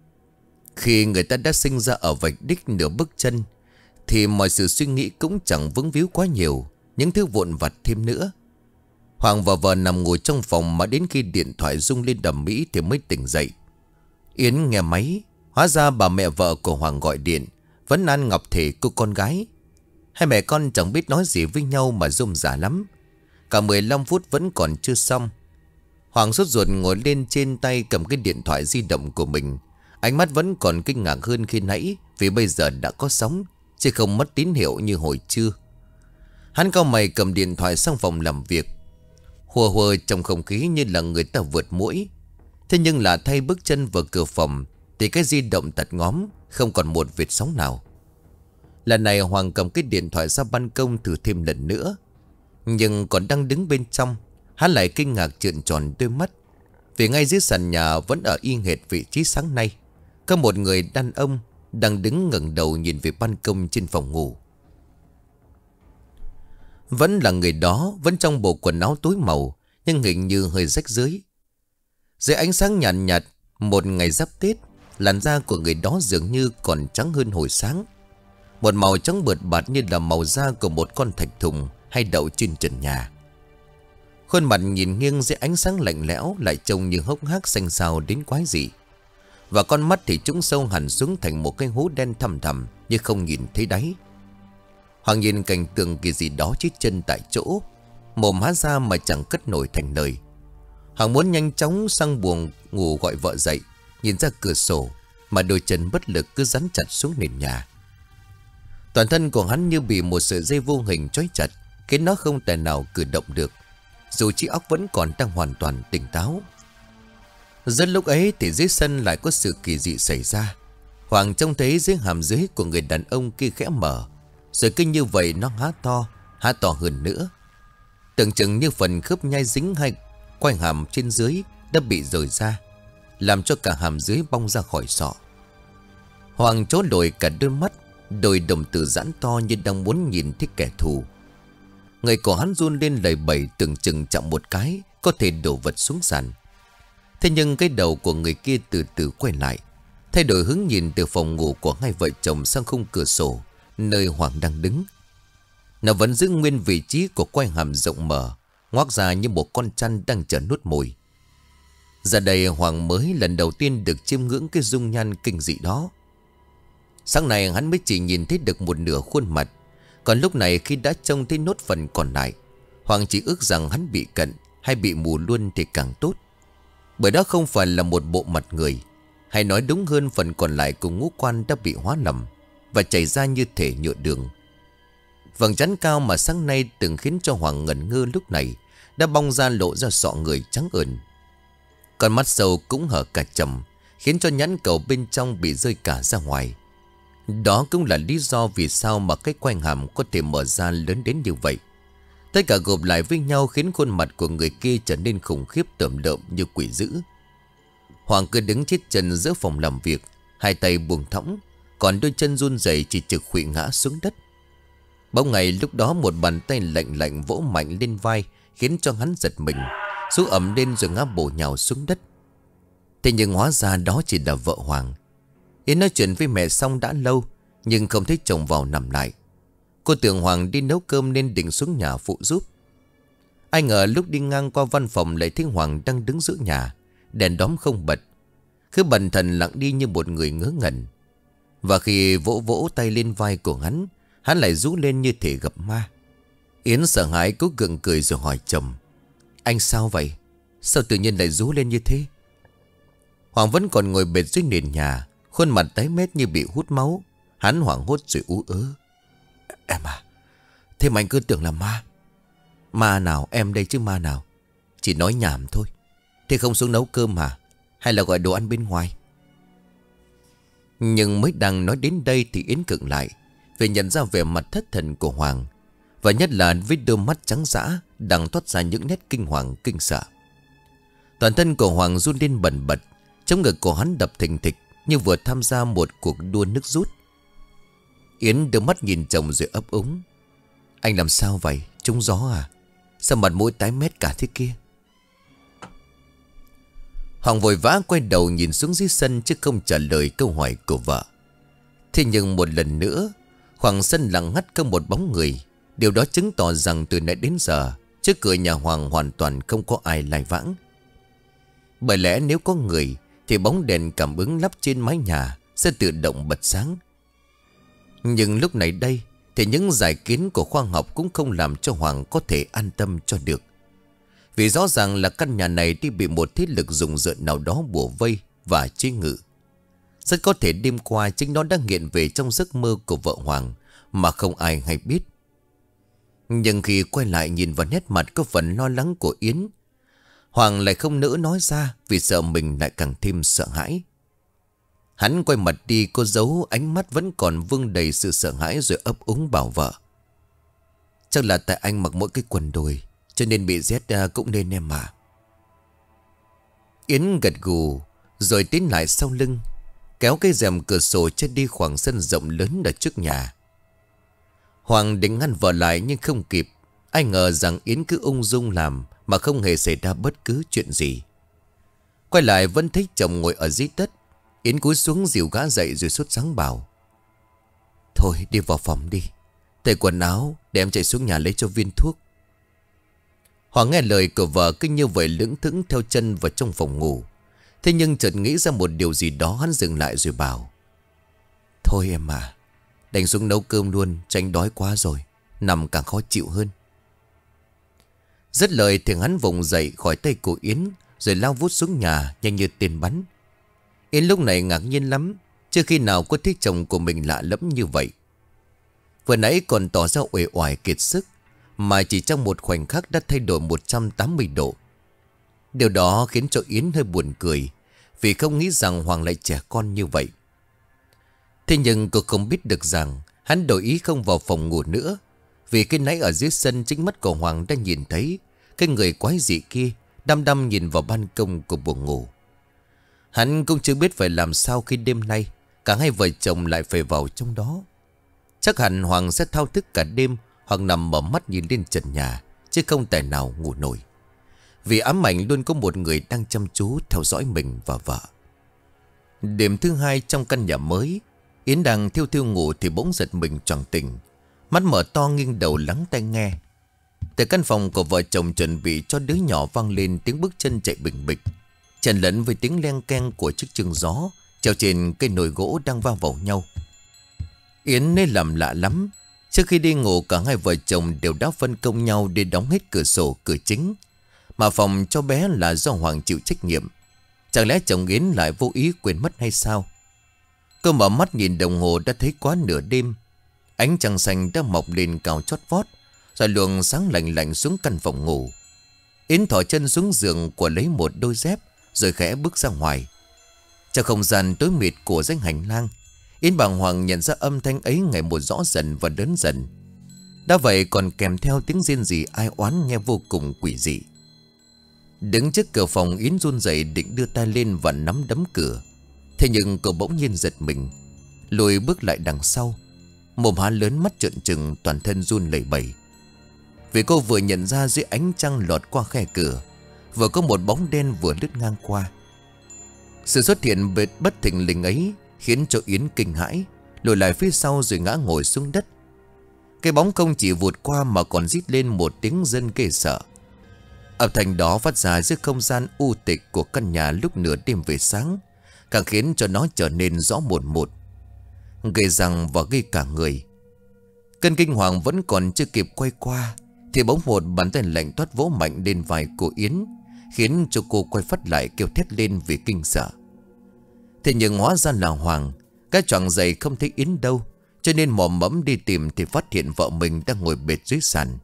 Khi người ta đã sinh ra ở vạch đích nửa bước chân thì mọi sự suy nghĩ cũng chẳng vướng víu quá nhiều, những thứ vụn vặt thêm nữa. Hoàng và vợ nằm ngồi trong phòng mà đến khi điện thoại rung lên đầm mỹ thì mới tỉnh dậy. Yến nghe máy, hóa ra bà mẹ vợ của Hoàng gọi điện, vẫn ăn ngọc thể cô con gái. Hai mẹ con chẳng biết nói gì với nhau mà rôm rả lắm. Cả mười lăm phút vẫn còn chưa xong. Hoàng sốt ruột ngồi lên trên tay cầm cái điện thoại di động của mình. Ánh mắt vẫn còn kinh ngạc hơn khi nãy, vì bây giờ đã có sóng, chứ không mất tín hiệu như hồi trưa. Hắn cau mày cầm điện thoại sang phòng làm việc. Hùa hùa trong không khí như là người ta vượt mũi. Thế nhưng là thay bước chân vào cửa phòng thì cái di động tật ngóm, không còn một vệt sóng nào. Lần này Hoàng cầm cái điện thoại ra ban công thử thêm lần nữa. Nhưng còn đang đứng bên trong, hắn lại kinh ngạc trợn tròn đôi mắt. Vì ngay dưới sàn nhà vẫn ở y hệt vị trí sáng nay, có một người đàn ông đang đứng ngẩng đầu nhìn về ban công trên phòng ngủ. Vẫn là người đó, vẫn trong bộ quần áo tối màu, nhưng hình như hơi rách rưới. Dưới ánh sáng nhàn nhạt, nhạt, một ngày giáp Tết, làn da của người đó dường như còn trắng hơn hồi sáng. Một màu trắng bượt bạt như là màu da của một con thạch thùng hay đậu trên trần nhà. Khuôn mặt nhìn nghiêng dưới ánh sáng lạnh lẽo lại trông như hốc hác xanh xao đến quái dị. Và con mắt thì trũng sâu hẳn xuống thành một cái hố đen thẳm thẳm như không nhìn thấy đáy. Hoàng nhìn cảnh tượng kỳ dị đó chết chân tại chỗ, mồm há ra mà chẳng cất nổi thành lời. Hoàng muốn nhanh chóng sang buồng ngủ gọi vợ dậy, nhìn ra cửa sổ mà đôi chân bất lực cứ dán chặt xuống nền nhà. Toàn thân của hắn như bị một sợi dây vô hình trói chặt, khiến nó không thể nào cử động được, dù trí óc vẫn còn đang hoàn toàn tỉnh táo. Rất lúc ấy thì dưới sân lại có sự kỳ dị xảy ra. Hoàng trông thấy dưới hàm dưới của người đàn ông kia khẽ mở, Rồi cứ như vậy nó há to, há to hơn nữa. Tưởng chừng như phần khớp nhai dính hay quanh hàm trên dưới đã bị rời ra, làm cho cả hàm dưới bong ra khỏi sọ. Hoàng chố đổi cả đôi mắt, đôi đồng tử giãn to như đang muốn nhìn thấy kẻ thù. Người của hắn run lên lầy bẩy, tưởng chừng chạm một cái có thể đổ vật xuống sàn. Thế nhưng cái đầu của người kia từ từ quay lại, thay đổi hướng nhìn từ phòng ngủ của hai vợ chồng sang khung cửa sổ nơi Hoàng đang đứng. Nó vẫn giữ nguyên vị trí của quai hàm rộng mở, ngoác ra như một con chăn đang chờ nuốt mồi. Giờ đây Hoàng mới lần đầu tiên được chiêm ngưỡng cái dung nhan kinh dị đó. Sáng nay hắn mới chỉ nhìn thấy được một nửa khuôn mặt, còn lúc này khi đã trông thấy nốt phần còn lại, Hoàng chỉ ước rằng hắn bị cận hay bị mù luôn thì càng tốt. Bởi đó không phải là một bộ mặt người, hay nói đúng hơn phần còn lại của ngũ quan đã bị hóa lầm và chảy ra như thể nhựa đường. Vầng trán cao mà sáng nay từng khiến cho Hoàng ngẩn ngơ lúc này đã bong ra lộ ra sọ người trắng ẩn. Con mắt sâu cũng hở cả trầm, khiến cho nhãn cầu bên trong bị rơi cả ra ngoài. Đó cũng là lý do vì sao mà cái quanh hàm có thể mở ra lớn đến như vậy. Tất cả gộp lại với nhau khiến khuôn mặt của người kia trở nên khủng khiếp tởm lợm như quỷ dữ. Hoàng cứ đứng chết chân giữa phòng làm việc, hai tay buông thõng, còn đôi chân run rẩy chỉ trực khuỵu ngã xuống đất. Bỗng ngày lúc đó một bàn tay lạnh lạnh vỗ mạnh lên vai, khiến cho hắn giật mình, xuống ẩm lên rồi ngã bổ nhào xuống đất. Thế nhưng hóa ra đó chỉ là vợ Hoàng. Yến nói chuyện với mẹ xong đã lâu, nhưng không thấy chồng vào nằm lại. Cô tưởng Hoàng đi nấu cơm nên định xuống nhà phụ giúp. Ai ngờ lúc đi ngang qua văn phòng lại thấy Hoàng đang đứng giữa nhà, đèn đóm không bật, cứ bần thần lặng đi như một người ngớ ngẩn. Và khi vỗ vỗ tay lên vai của hắn, hắn lại rú lên như thể gặp ma. Yến sợ hãi cố gượng cười rồi hỏi chồng: "Anh sao vậy? Sao tự nhiên lại rú lên như thế?" Hoàng vẫn còn ngồi bệt dưới nền nhà, khuôn mặt tái mét như bị hút máu. Hắn hoảng hốt rồi ú ớ: "Em à, thế mà anh cứ tưởng là ma." "Ma nào em đây chứ ma nào? Chỉ nói nhảm thôi. Thế không xuống nấu cơm hả? Hay là gọi đồ ăn bên ngoài?" Nhưng mới đang nói đến đây thì Yến cựng lại, vì nhận ra vẻ mặt thất thần của Hoàng, và nhất là với đôi mắt trắng dã đang toát ra những nét kinh hoàng kinh sợ. Toàn thân của Hoàng run lên bần bật, trong ngực của hắn đập thình thịch như vừa tham gia một cuộc đua nước rút. Yến đưa mắt nhìn chồng rồi ấp úng: "Anh làm sao vậy? Trúng gió à? Sao mặt mũi tái mét cả thế kia?" Hoàng vội vã quay đầu nhìn xuống dưới sân chứ không trả lời câu hỏi của vợ. Thế nhưng một lần nữa, khoảng sân lặng ngắt không một bóng người. Điều đó chứng tỏ rằng từ nãy đến giờ, trước cửa nhà Hoàng hoàn toàn không có ai lai vãng. Bởi lẽ nếu có người thì bóng đèn cảm ứng lắp trên mái nhà sẽ tự động bật sáng. Nhưng lúc này đây thì những giải kiến của khoa học cũng không làm cho Hoàng có thể an tâm cho được. Vì rõ ràng là căn nhà này đi bị một thế lực rùng rợn nào đó bủa vây và chế ngự. Rất có thể đêm qua chính nó đã hiện về trong giấc mơ của vợ Hoàng mà không ai hay biết. Nhưng khi quay lại nhìn vào nét mặt có phần lo lắng của Yến, Hoàng lại không nỡ nói ra vì sợ mình lại càng thêm sợ hãi. Hắn quay mặt đi, cô giấu ánh mắt vẫn còn vương đầy sự sợ hãi rồi ấp úng bảo vợ: "Chắc là tại anh mặc mỗi cái quần đùi cho nên bị rét cũng nên em mà." Yến gật gù rồi tiến lại sau lưng, kéo cái rèm cửa sổ che đi khoảng sân rộng lớn ở trước nhà. Hoàng định ngăn vợ lại nhưng không kịp. Ai ngờ rằng Yến cứ ung dung làm mà không hề xảy ra bất cứ chuyện gì. Quay lại vẫn thấy chồng ngồi ở dưới đất. Yến cúi xuống dìu gã dậy rồi sốt sắng bảo: "Thôi đi vào phòng đi, tẩy quần áo để em chạy xuống nhà lấy cho viên thuốc." Hoàng nghe lời của vợ cứ như vậy lững thững theo chân vào trong phòng ngủ. Thế nhưng chợt nghĩ ra một điều gì đó, hắn dừng lại rồi bảo: "Thôi em à, đành xuống nấu cơm luôn, tránh đói quá rồi, nằm càng khó chịu hơn." Dứt lời thì hắn vùng dậy khỏi tay của Yến rồi lao vút xuống nhà nhanh như tên bắn. Yến lúc này ngạc nhiên lắm, chưa khi nào có thấy chồng của mình lạ lẫm như vậy. Vừa nãy còn tỏ ra uể oải kiệt sức, mà chỉ trong một khoảnh khắc đã thay đổi một trăm tám mươi độ. Điều đó khiến cho Yến hơi buồn cười, vì không nghĩ rằng Hoàng lại trẻ con như vậy. Thế nhưng cô không biết được rằng Hắn đổi ý không vào phòng ngủ nữa, vì cái nãy ở dưới sân chính mắt của Hoàng đã nhìn thấy cái người quái dị kia đăm đăm nhìn vào ban công của buồng ngủ. Hắn cũng chưa biết phải làm sao khi đêm nay cả hai vợ chồng lại phải vào trong đó. Chắc hẳn Hoàng sẽ thao thức cả đêm, hoặc nằm mở mắt nhìn lên trần nhà, chứ không tài nào ngủ nổi, vì ám ảnh luôn có một người đang chăm chú theo dõi mình và vợ. Đêm thứ hai trong căn nhà mới, Yến đang thiêu thiêu ngủ thì bỗng giật mình choàng tỉnh, mắt mở to nghiêng đầu lắng tai nghe. Từ căn phòng của vợ chồng chuẩn bị cho đứa nhỏ vang lên tiếng bước chân chạy bình bịch, chần lẫn với tiếng leng keng của chiếc chừng gió treo trên cây nồi gỗ đang va vào nhau. Yến nên làm lạ lắm. Trước khi đi ngủ, cả hai vợ chồng đều đã phân công nhau để đóng hết cửa sổ cửa chính, mà phòng cho bé là do Hoàng chịu trách nhiệm. Chẳng lẽ chồng Yến lại vô ý quên mất hay sao? Cô mở mắt nhìn đồng hồ đã thấy quá nửa đêm. Ánh trăng xanh đã mọc lên cao chót vót, rồi luồng sáng lạnh lạnh xuống căn phòng ngủ. Yến thỏ chân xuống giường của lấy một đôi dép, rồi khẽ bước ra ngoài. Trong không gian tối mịt của dãy hành lang, Yến bàng hoàng nhận ra âm thanh ấy ngày một rõ dần và lớn dần. Đã vậy còn kèm theo tiếng rên rỉ ai oán nghe vô cùng quỷ dị. Đứng trước cửa phòng, Yến run rẩy định đưa tay lên và nắm đấm cửa. Thế nhưng cô bỗng nhiên giật mình, lùi bước lại đằng sau, mồm há lớn, mắt trợn trừng, toàn thân run lẩy bẩy. Vì cô vừa nhận ra dưới ánh trăng lọt qua khe cửa, vừa có một bóng đen vừa lướt ngang qua. Sự xuất hiện bất bất thình lình ấy khiến cho Yến kinh hãi, lùi lại phía sau rồi ngã ngồi xuống đất. Cái bóng không chỉ vụt qua mà còn rít lên một tiếng rên ghê sợ. Âm thanh đó phát ra giữa không gian u tịch của căn nhà lúc nửa đêm về sáng, càng khiến cho nó trở nên rõ một một, ghê răng và ghê cả người. Cơn kinh hoàng vẫn còn chưa kịp quay qua thì bỗng một bàn tay lạnh toát vỗ mạnh lên vai của Yến, khiến cho cô quay phát lại kêu thét lên vì kinh sợ. Thế nhưng hóa ra là Hoàng. Cái choàng dậy không thấy Yến đâu, cho nên mò mẫm đi tìm thì phát hiện vợ mình đang ngồi bệt dưới sàn.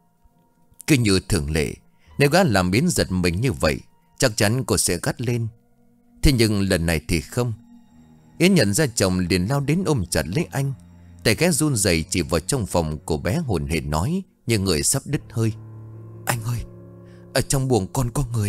Cứ như thường lệ, nếu gã làm Yến giật mình như vậy, chắc chắn cô sẽ gắt lên. Thế nhưng lần này thì không. Yến nhận ra chồng liền lao đến ôm chặt lấy anh, tay khẽ run rẩy chỉ vào trong phòng của bé, hồn hển nói như người sắp đứt hơi: "Anh ơi, ở trong buồng con có người."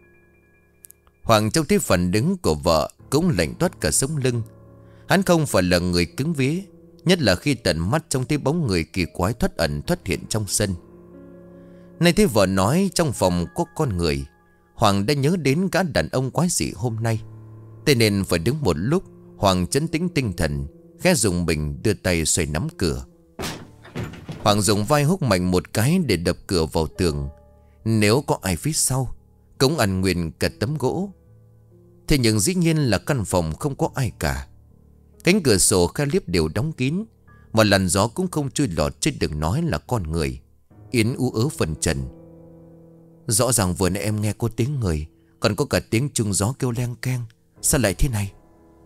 Hoàng trông thấy phản ứng của vợ cũng lạnh toát cả sống lưng. Hắn không phải là người cứng vía, nhất là khi tận mắt trông thấy bóng người kỳ quái thoát ẩn thoát hiện trong sân. Nay thấy vợ nói trong phòng có con người, Hoàng đã nhớ đến gã đàn ông quái dị hôm nay. Thế nên phải đứng một lúc, Hoàng trấn tĩnh tinh thần, khẽ dùng mình đưa tay xoay nắm cửa. Hoàng dùng vai húc mạnh một cái để đập cửa vào tường. Nếu có ai phía sau, cũng ăn nguyên cả tấm gỗ. Thế nhưng dĩ nhiên là căn phòng không có ai cả. Cánh cửa sổ khe liếp đều đóng kín, một làn gió cũng không chui lọt, chứ đừng nói là con người. Yến ú ớ phần trần: "Rõ ràng vừa nãy em nghe có tiếng người, còn có cả tiếng chuông gió kêu leng keng. Sao lại thế này?"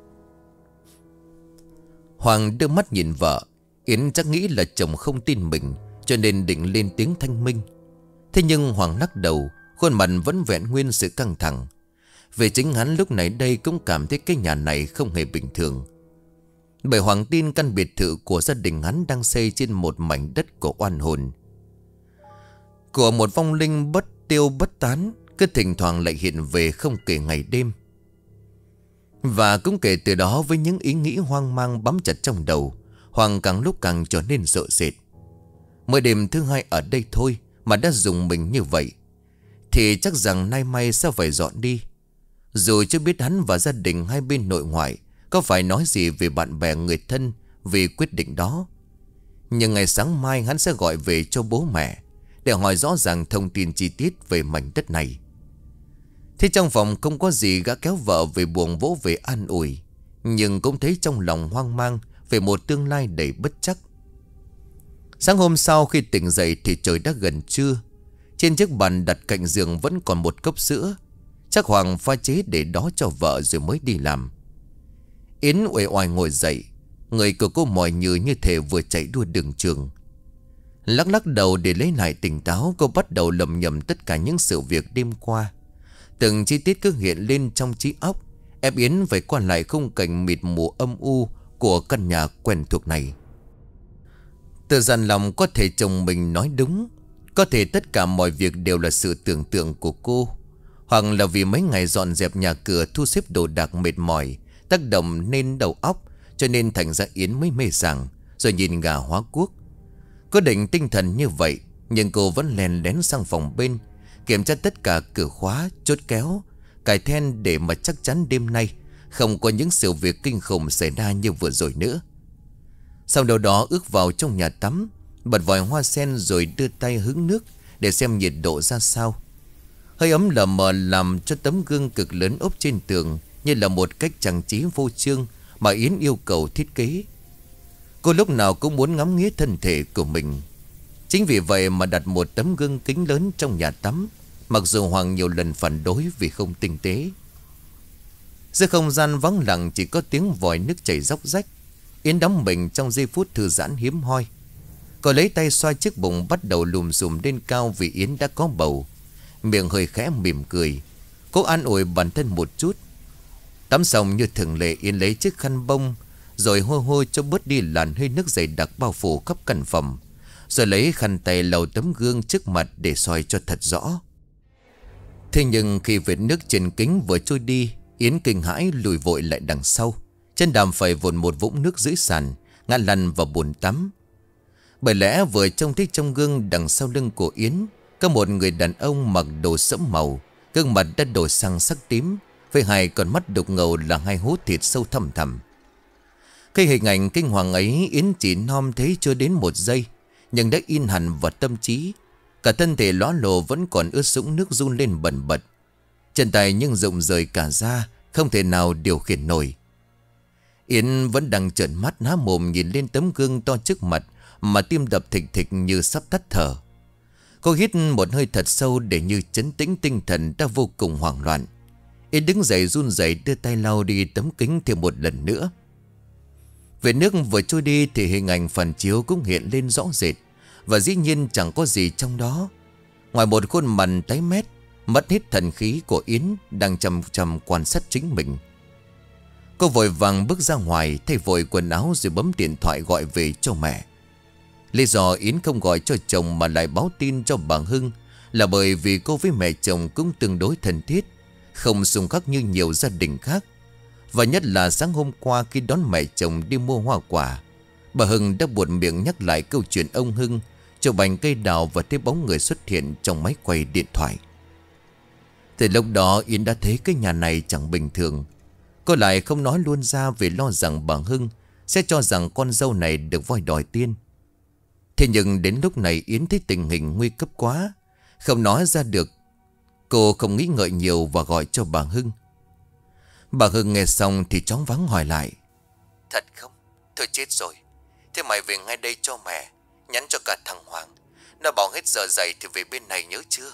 Hoàng đưa mắt nhìn vợ. Yến chắc nghĩ là chồng không tin mình, cho nên định lên tiếng thanh minh. Thế nhưng Hoàng lắc đầu, khuôn mặt vẫn vẹn nguyên sự căng thẳng. Về chính hắn lúc này đây cũng cảm thấy cái nhà này không hề bình thường. Bởi Hoàng tin căn biệt thự của gia đình hắn đang xây trên một mảnh đất của oan hồn, của một vong linh bất tiêu bất tán, cứ thỉnh thoảng lại hiện về không kể ngày đêm. Và cũng kể từ đó, với những ý nghĩ hoang mang bám chặt trong đầu, Hoàng càng lúc càng trở nên sợ sệt. Mới đêm thứ hai ở đây thôi mà đã dùng mình như vậy, thì chắc rằng nay mai sẽ phải dọn đi. Dù chưa biết hắn và gia đình hai bên nội ngoại có phải nói gì về bạn bè người thân vì quyết định đó, nhưng ngày sáng mai hắn sẽ gọi về cho bố mẹ để hỏi rõ ràng thông tin chi tiết về mảnh đất này. Thế trong phòng không có gì, gã kéo vợ về buồng vỗ về an ủi, nhưng cũng thấy trong lòng hoang mang về một tương lai đầy bất chắc. Sáng hôm sau khi tỉnh dậy thì trời đã gần trưa. Trên chiếc bàn đặt cạnh giường vẫn còn một cốc sữa, chắc Hoàng pha chế để đó cho vợ rồi mới đi làm. Yến uể oải ngồi dậy, người của cô mỏi nhừ như thể vừa chạy đua đường trường. Lắc lắc đầu để lấy lại tỉnh táo, cô bắt đầu lầm nhầm tất cả những sự việc đêm qua. Từng chi tiết cứ hiện lên trong trí óc, ép Yến phải qua lại khung cảnh mịt mù âm u của căn nhà quen thuộc này. Tự dặn lòng có thể chồng mình nói đúng. Có thể tất cả mọi việc đều là sự tưởng tượng của cô, hoặc là vì mấy ngày dọn dẹp nhà cửa, thu xếp đồ đạc mệt mỏi, tác động nên đầu óc, cho nên thành ra Yến mới mê sảng, rồi nhìn gà hóa cuốc. Có định tinh thần như vậy, nhưng cô vẫn lén lén sang phòng bên, kiểm tra tất cả cửa khóa, chốt kéo, cài then để mà chắc chắn đêm nay không có những sự việc kinh khủng xảy ra như vừa rồi nữa. Sau đầu đó ước vào trong nhà tắm, bật vòi hoa sen rồi đưa tay hứng nước để xem nhiệt độ ra sao. Hơi ấm lờ mờ làm cho tấm gương cực lớn ốp trên tường như là một cách trang trí vô chương mà Yến yêu cầu thiết kế. Cô lúc nào cũng muốn ngắm nghía thân thể của mình. Chính vì vậy mà đặt một tấm gương kính lớn trong nhà tắm, mặc dù Hoàng nhiều lần phản đối vì không tinh tế. Giữa không gian vắng lặng chỉ có tiếng vòi nước chảy róc rách. Yến đắm mình trong giây phút thư giãn hiếm hoi. Cô lấy tay xoa chiếc bụng bắt đầu lùm xùm lên cao vì Yến đã có bầu. Miệng hơi khẽ mỉm cười, cố an ủi bản thân một chút. Tắm xong như thường lệ, Yến lấy chiếc khăn bông rồi hôi hôi cho bớt đi làn hơi nước dày đặc bao phủ khắp căn phòng, rồi lấy khăn tay lau tấm gương trước mặt để soi cho thật rõ. Thế nhưng khi vệt nước trên kính vừa trôi đi, Yến kinh hãi lùi vội lại đằng sau. Chân đàm phải vồn một vũng nước dưới sàn, ngã lăn vào bồn tắm. Bởi lẽ vừa trông thấy trong gương đằng sau lưng của Yến có một người đàn ông mặc đồ sẫm màu, gương mặt đã đổi sang sắc tím, với hai con mắt đục ngầu là hai hố thịt sâu thẳm thẳm. Cái hình ảnh kinh hoàng ấy Yến chỉ nom thấy chưa đến một giây, nhưng đã in hẳn vào tâm trí. Cả thân thể ló lộ vẫn còn ướt sũng nước run lên bần bật. Chân tay nhưng rụng rời cả da, không thể nào điều khiển nổi. Yến vẫn đang trợn mắt há mồm nhìn lên tấm gương to trước mặt, mà tim đập thịch thịch như sắp tắt thở. Cô hít một hơi thật sâu để như trấn tĩnh tinh thần đã vô cùng hoảng loạn. Yến đứng dậy run rẩy đưa tay lau đi tấm kính thêm một lần nữa. Về nước vừa trôi đi thì hình ảnh phản chiếu cũng hiện lên rõ rệt, và dĩ nhiên chẳng có gì trong đó ngoài một khuôn mặt tái mét, mất hết thần khí của Yến đang chằm chằm quan sát chính mình. Cô vội vàng bước ra ngoài, thay vội quần áo rồi bấm điện thoại gọi về cho mẹ. Lý do Yến không gọi cho chồng mà lại báo tin cho bà Hưng là bởi vì cô với mẹ chồng cũng tương đối thân thiết, không xung khắc như nhiều gia đình khác. Và nhất là sáng hôm qua khi đón mẹ chồng đi mua hoa quả, bà Hưng đã buột miệng nhắc lại câu chuyện ông Hưng chụp ảnh cây đào và thấy bóng người xuất hiện trong máy quay điện thoại. Từ lúc đó Yến đã thấy cái nhà này chẳng bình thường. Cô lại không nói luôn ra vì lo rằng bà Hưng sẽ cho rằng con dâu này được voi đòi tiên. Thế nhưng đến lúc này Yến thấy tình hình nguy cấp quá, không nói ra được. Cô không nghĩ ngợi nhiều và gọi cho bà Hưng. Bà Hưng nghe xong thì choáng váng hỏi lại: Thật không? Thôi chết rồi. Thế mày về ngay đây cho mẹ, nhắn cho cả thằng Hoàng, nó bảo hết giờ dậy thì về bên này nhớ chưa?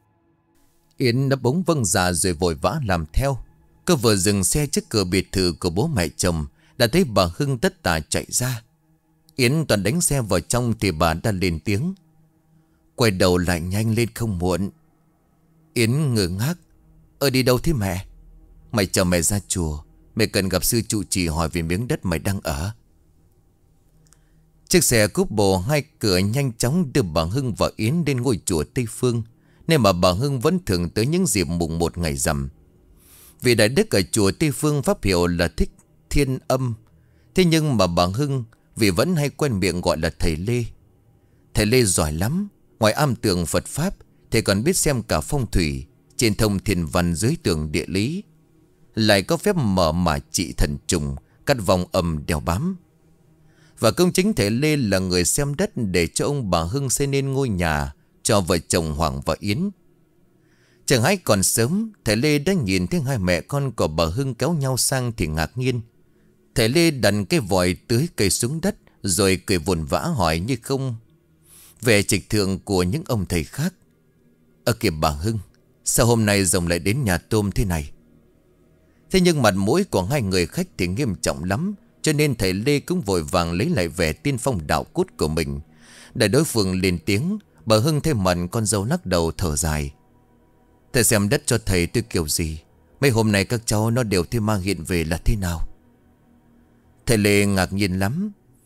Yến đã bỗng vâng dạ rồi vội vã làm theo. Cô vừa dừng xe trước cửa biệt thự của bố mẹ chồng đã thấy bà Hưng tất tả chạy ra. Yến toàn đánh xe vào trong thì bà đã lên tiếng: Quay đầu lại nhanh lên không muộn. Yến ngơ ngác: Ở đi đâu thế mẹ? Mày chờ mẹ ra chùa, mẹ cần gặp sư trụ trì hỏi về miếng đất mày đang ở. Chiếc xe cúp bồ hai cửa nhanh chóng đưa bà Hưng và Yến đến ngôi chùa Tây Phương, nơi mà bà Hưng vẫn thường tới những dịp mùng một ngày rằm. Vì đại đức ở chùa Tây Phương pháp hiệu là Thích Thiên Âm. Thế nhưng mà bà Hưng vì vẫn hay quen miệng gọi là thầy Lê. Thầy Lê giỏi lắm, ngoài am tường Phật Pháp thầy còn biết xem cả phong thủy, trên thông thiên văn dưới tường địa lý, lại có phép mở mả trị thần trùng, cắt vòng âm đeo bám. Và công chính thầy Lê là người xem đất để cho ông bà Hưng xây nên ngôi nhà cho vợ chồng Hoàng và Yến. Chẳng hay còn sớm, thầy Lê đã nhìn thấy hai mẹ con của bà Hưng kéo nhau sang thì ngạc nhiên. Thầy Lê đặt cái vòi tưới cây xuống đất rồi cười vồn vã hỏi như không về trịch thượng của những ông thầy khác: Ơ kìa bà Hưng, sao hôm nay rồng lại đến nhà tôm thế này? Thế nhưng mặt mũi của hai người khách thì nghiêm trọng lắm, cho nên thầy Lê cũng vội vàng lấy lại vẻ tiên phong đạo cốt của mình. Để đối phương lên tiếng, bà Hưng thêm mặt con dâu lắc đầu thở dài: Thầy xem đất cho thầy tôi kiểu gì? Mấy hôm nay các cháu nó đều thấy ma hiện về là thế nào? Thầy Lê ngạc nhiên lắm.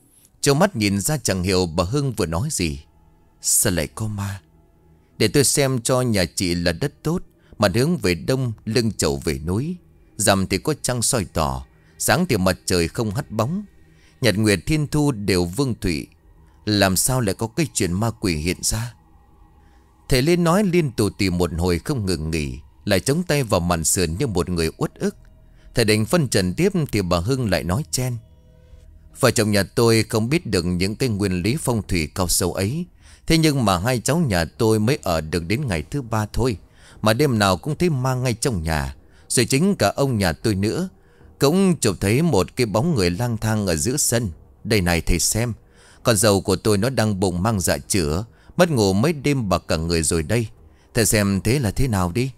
Trợn mắt nhìn ra chẳng hiểu bà Hưng vừa nói gì. Sao lại có ma? Để tôi xem cho, nhà chị là đất tốt, mặt hướng về đông, lưng chầu về núi. Rằm thì có trăng soi tỏ, sáng thì mặt trời không hắt bóng. Nhật nguyệt thiên thu đều vương thủy. Làm sao lại có cái chuyện ma quỷ hiện ra? Thầy lên nói liên tục tìm một hồi không ngừng nghỉ, lại chống tay vào màn sườn như một người uất ức. Thầy định phân trần tiếp thì bà Hưng lại nói chen. Vợ chồng nhà tôi không biết được những cái nguyên lý phong thủy cao sâu ấy. Thế nhưng mà hai cháu nhà tôi mới ở được đến ngày thứ ba thôi, mà đêm nào cũng thấy ma ngay trong nhà. Rồi chính cả ông nhà tôi nữa cũng chụp thấy một cái bóng người lang thang ở giữa sân. Đây này thầy xem, con dâu của tôi nó đang bụng mang dạ chữa, mất ngủ mấy đêm bạc cả người rồi đây. Thầy xem thế là thế nào đi.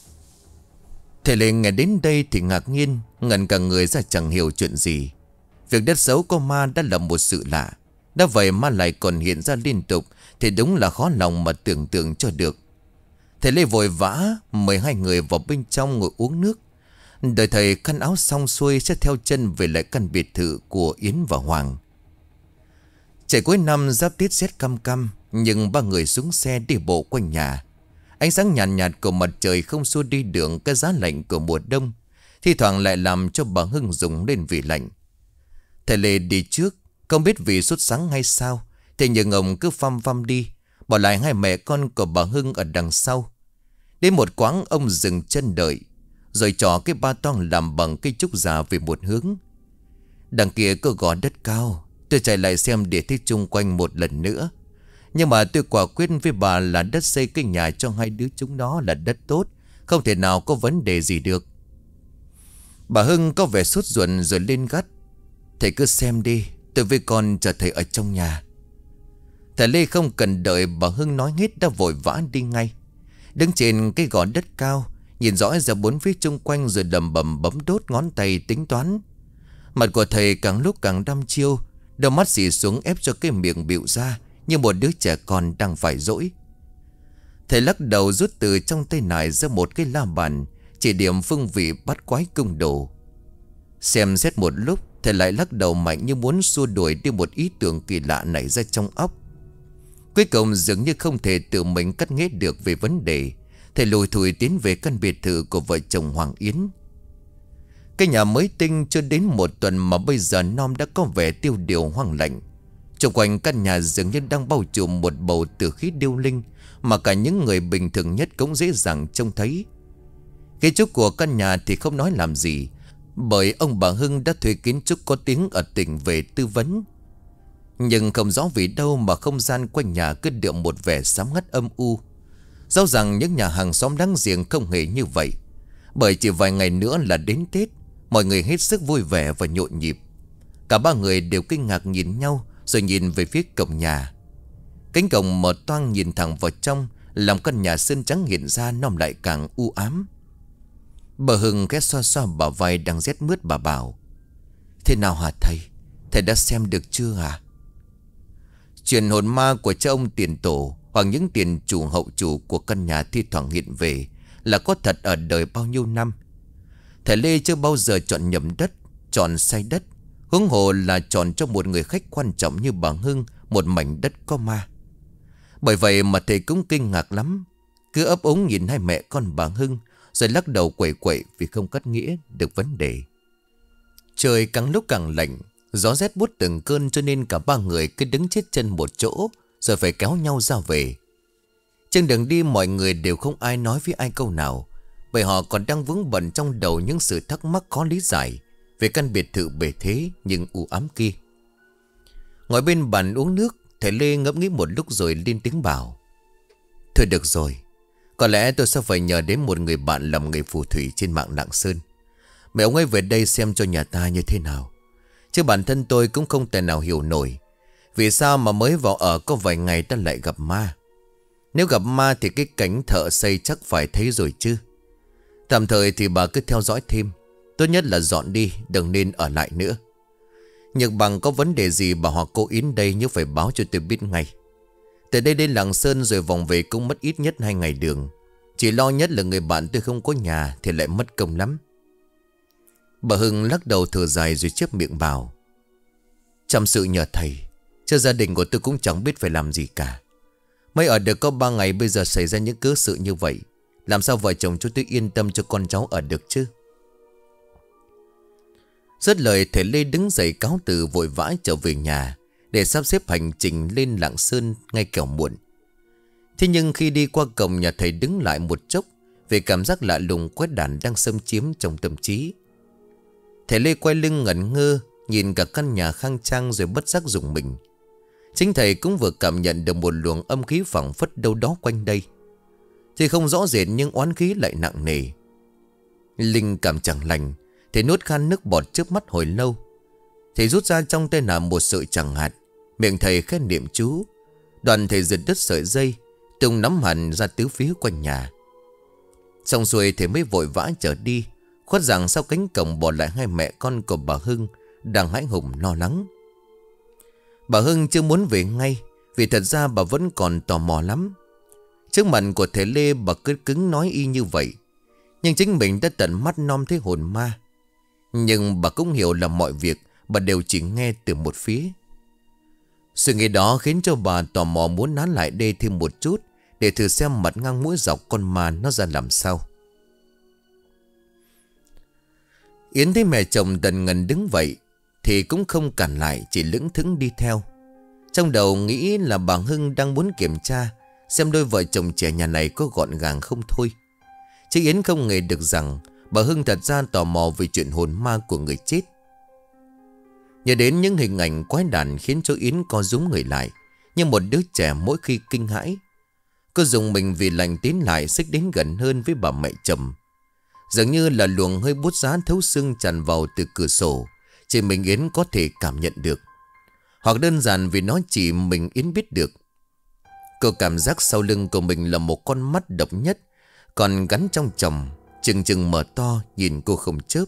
Thầy Lê nghe đến đây thì ngạc nhiên, ngẩn cả người ra chẳng hiểu chuyện gì. Việc đất xấu có ma đã là một sự lạ, đã vậy ma lại còn hiện ra liên tục thì đúng là khó lòng mà tưởng tượng cho được. Thầy Lê vội vã mời hai người vào bên trong ngồi uống nước. Đợi thầy khăn áo xong xuôi sẽ theo chân về lại căn biệt thự của Yến và Hoàng. Trời cuối năm giáp Tết rét căm căm, nhưng ba người xuống xe đi bộ quanh nhà. Ánh sáng nhàn nhạt, nhạt của mặt trời không xua đi được cái giá lạnh của mùa đông, thi thoảng lại làm cho bà Hưng rùng lên vì lạnh. Thầy Lê đi trước, không biết vì sốt sắng hay sao, thế nhưng ông cứ phăm phăm đi, bỏ lại hai mẹ con của bà Hưng ở đằng sau. Đến một quãng ông dừng chân đợi, rồi trỏ cái ba toang làm bằng cây trúc già về một hướng. Đằng kia có gò đất cao, tôi chạy lại xem để thấy chung quanh một lần nữa. Nhưng mà tôi quả quyết với bà là đất xây cái nhà cho hai đứa chúng nó là đất tốt, không thể nào có vấn đề gì được. Bà Hưng có vẻ sốt ruột rồi lên gắt. Thầy cứ xem đi, tôi với con chờ thầy ở trong nhà. Thầy Lê không cần đợi bà Hưng nói hết đã vội vã đi ngay. Đứng trên cái gò đất cao, nhìn rõ ra bốn phía chung quanh rồi lầm bầm bấm đốt ngón tay tính toán. Mặt của thầy càng lúc càng đăm chiêu, đôi mắt xì xuống ép cho cái miệng bịu ra như một đứa trẻ con đang phải dỗi. Thầy lắc đầu rút từ trong tay nải ra một cái la bàn, chỉ điểm phương vị bắt quái cung đồ. Xem xét một lúc, thầy lại lắc đầu mạnh như muốn xua đuổi đi một ý tưởng kỳ lạ nảy ra trong óc. Cuối cùng dường như không thể tự mình cắt nghĩa được về vấn đề, thầy lùi thủi tiến về căn biệt thự của vợ chồng Hoàng Yến. Cái nhà mới tinh chưa đến một tuần mà bây giờ non đã có vẻ tiêu điều hoang lạnh. Xung quanh căn nhà dường như đang bao trùm một bầu tử khí điêu linh mà cả những người bình thường nhất cũng dễ dàng trông thấy. Kiến trúc của căn nhà thì không nói làm gì, bởi ông bà Hưng đã thuê kiến trúc có tiếng ở tỉnh về tư vấn. Nhưng không rõ vì đâu mà không gian quanh nhà cứ đượm một vẻ xám ngắt âm u. Dẫu rằng những nhà hàng xóm láng giềng không hề như vậy, bởi chỉ vài ngày nữa là đến Tết, mọi người hết sức vui vẻ và nhộn nhịp. Cả ba người đều kinh ngạc nhìn nhau, rồi nhìn về phía cổng nhà. Cánh cổng mở toang nhìn thẳng vào trong, làm căn nhà sơn trắng hiện ra nó lại càng u ám. Bà Hưng ghé xoa xoa bả vai đang rét mướt, bà bảo: Thế nào hả thầy? Thầy đã xem được chưa à? Chuyện hồn ma của cha ông tiền tổ hoặc những tiền chủ hậu chủ của căn nhà thi thoảng hiện về là có thật ở đời bao nhiêu năm. Thầy Lê chưa bao giờ chọn nhầm đất, chọn sai đất, huống hồ là chọn cho một người khách quan trọng như bà Hưng một mảnh đất có ma. Bởi vậy mà thầy cũng kinh ngạc lắm, cứ ấp úng nhìn hai mẹ con bà Hưng, rồi lắc đầu quẩy quẩy vì không cắt nghĩa được vấn đề. Trời càng lúc càng lạnh, gió rét buốt từng cơn, cho nên cả ba người cứ đứng chết chân một chỗ, rồi phải kéo nhau ra về. Trên đường đi mọi người đều không ai nói với ai câu nào, bởi họ còn đang vướng bận trong đầu những sự thắc mắc khó lý giải về căn biệt thự bề thế nhưng u ám kia. Ngồi bên bàn uống nước, thầy Lê ngẫm nghĩ một lúc rồi lên tiếng bảo: Thôi được rồi, có lẽ tôi sẽ phải nhờ đến một người bạn làm nghề phù thủy trên mạng Lạng Sơn. Mẹ ông ấy về đây xem cho nhà ta như thế nào. Chứ bản thân tôi cũng không thể nào hiểu nổi vì sao mà mới vào ở có vài ngày ta lại gặp ma. Nếu gặp ma thì cái cảnh thợ xây chắc phải thấy rồi chứ. Tạm thời thì bà cứ theo dõi thêm, tốt nhất là dọn đi, đừng nên ở lại nữa. Nhược Bằng có vấn đề gì bà hoặc cô Yến đây nhớ phải báo cho tôi biết ngay. Từ đây đến Lạng Sơn rồi vòng về cũng mất ít nhất hai ngày đường. Chỉ lo nhất là người bạn tôi không có nhà thì lại mất công lắm. Bà Hưng lắc đầu thở dài rồi chép miệng bảo: Chăm sự nhờ thầy, Chứ gia đình của tôi cũng chẳng biết phải làm gì cả. Mới ở được có ba ngày bây giờ xảy ra những cớ sự như vậy. Làm sao vợ chồng chúng tôi yên tâm cho con cháu ở được chứ? Dứt lời thầy Lê đứng dậy cáo từ vội vã trở về nhà để sắp xếp hành trình lên Lạng Sơn ngay kẻo muộn. Thế nhưng khi đi qua cổng nhà thầy đứng lại một chốc vì cảm giác lạ lùng quái đản đang xâm chiếm trong tâm trí. Thầy Lê quay lưng ngẩn ngơ nhìn cả căn nhà khang trang rồi bất giác rùng mình. Chính thầy cũng vừa cảm nhận được một luồng âm khí phảng phất đâu đó quanh đây. Thì không rõ rệt nhưng oán khí lại nặng nề. Linh cảm chẳng lành, thầy nuốt khan nước bọt trước mắt hồi lâu. Thầy rút ra trong tay là một sợi chẳng hạt. Miệng thầy khẽ niệm chú. Đoàn thầy giật đứt sợi dây, tung nắm hẳn ra tứ phía quanh nhà. Xong xuôi thầy mới vội vã trở đi, khuất rằng sau cánh cổng bỏ lại hai mẹ con của bà Hưng đang hãi hùng lo lắng. Bà Hưng chưa muốn về ngay, vì thật ra bà vẫn còn tò mò lắm. Trước mặt của thầy Lê bà cứ cứng nói y như vậy, nhưng chính mình đã tận mắt nom thấy hồn ma. Nhưng bà cũng hiểu là mọi việc bà đều chỉ nghe từ một phía. Suy nghĩ đó khiến cho bà tò mò muốn nán lại đây thêm một chút để thử xem mặt ngang mũi dọc con ma nó ra làm sao. Yến thấy mẹ chồng tần ngần đứng vậy thì cũng không cản lại, chỉ lững thững đi theo. Trong đầu nghĩ là bà Hưng đang muốn kiểm tra xem đôi vợ chồng trẻ nhà này có gọn gàng không thôi. Chứ Yến không ngờ được rằng bà Hưng thật ra tò mò về chuyện hồn ma của người chết. Nhớ đến những hình ảnh quái đản khiến cho Yến co rúm người lại, như một đứa trẻ mỗi khi kinh hãi. Cô dùng mình vì lành tiến lại xích đến gần hơn với bà mẹ chồng. Dường như là luồng hơi bút giá thấu xương tràn vào từ cửa sổ, chỉ mình Yến có thể cảm nhận được. Hoặc đơn giản vì nó chỉ mình Yến biết được. Cô cảm giác sau lưng của mình là một con mắt độc nhất, còn gắn trong chồng, chừng chừng mở to nhìn cô không chớp.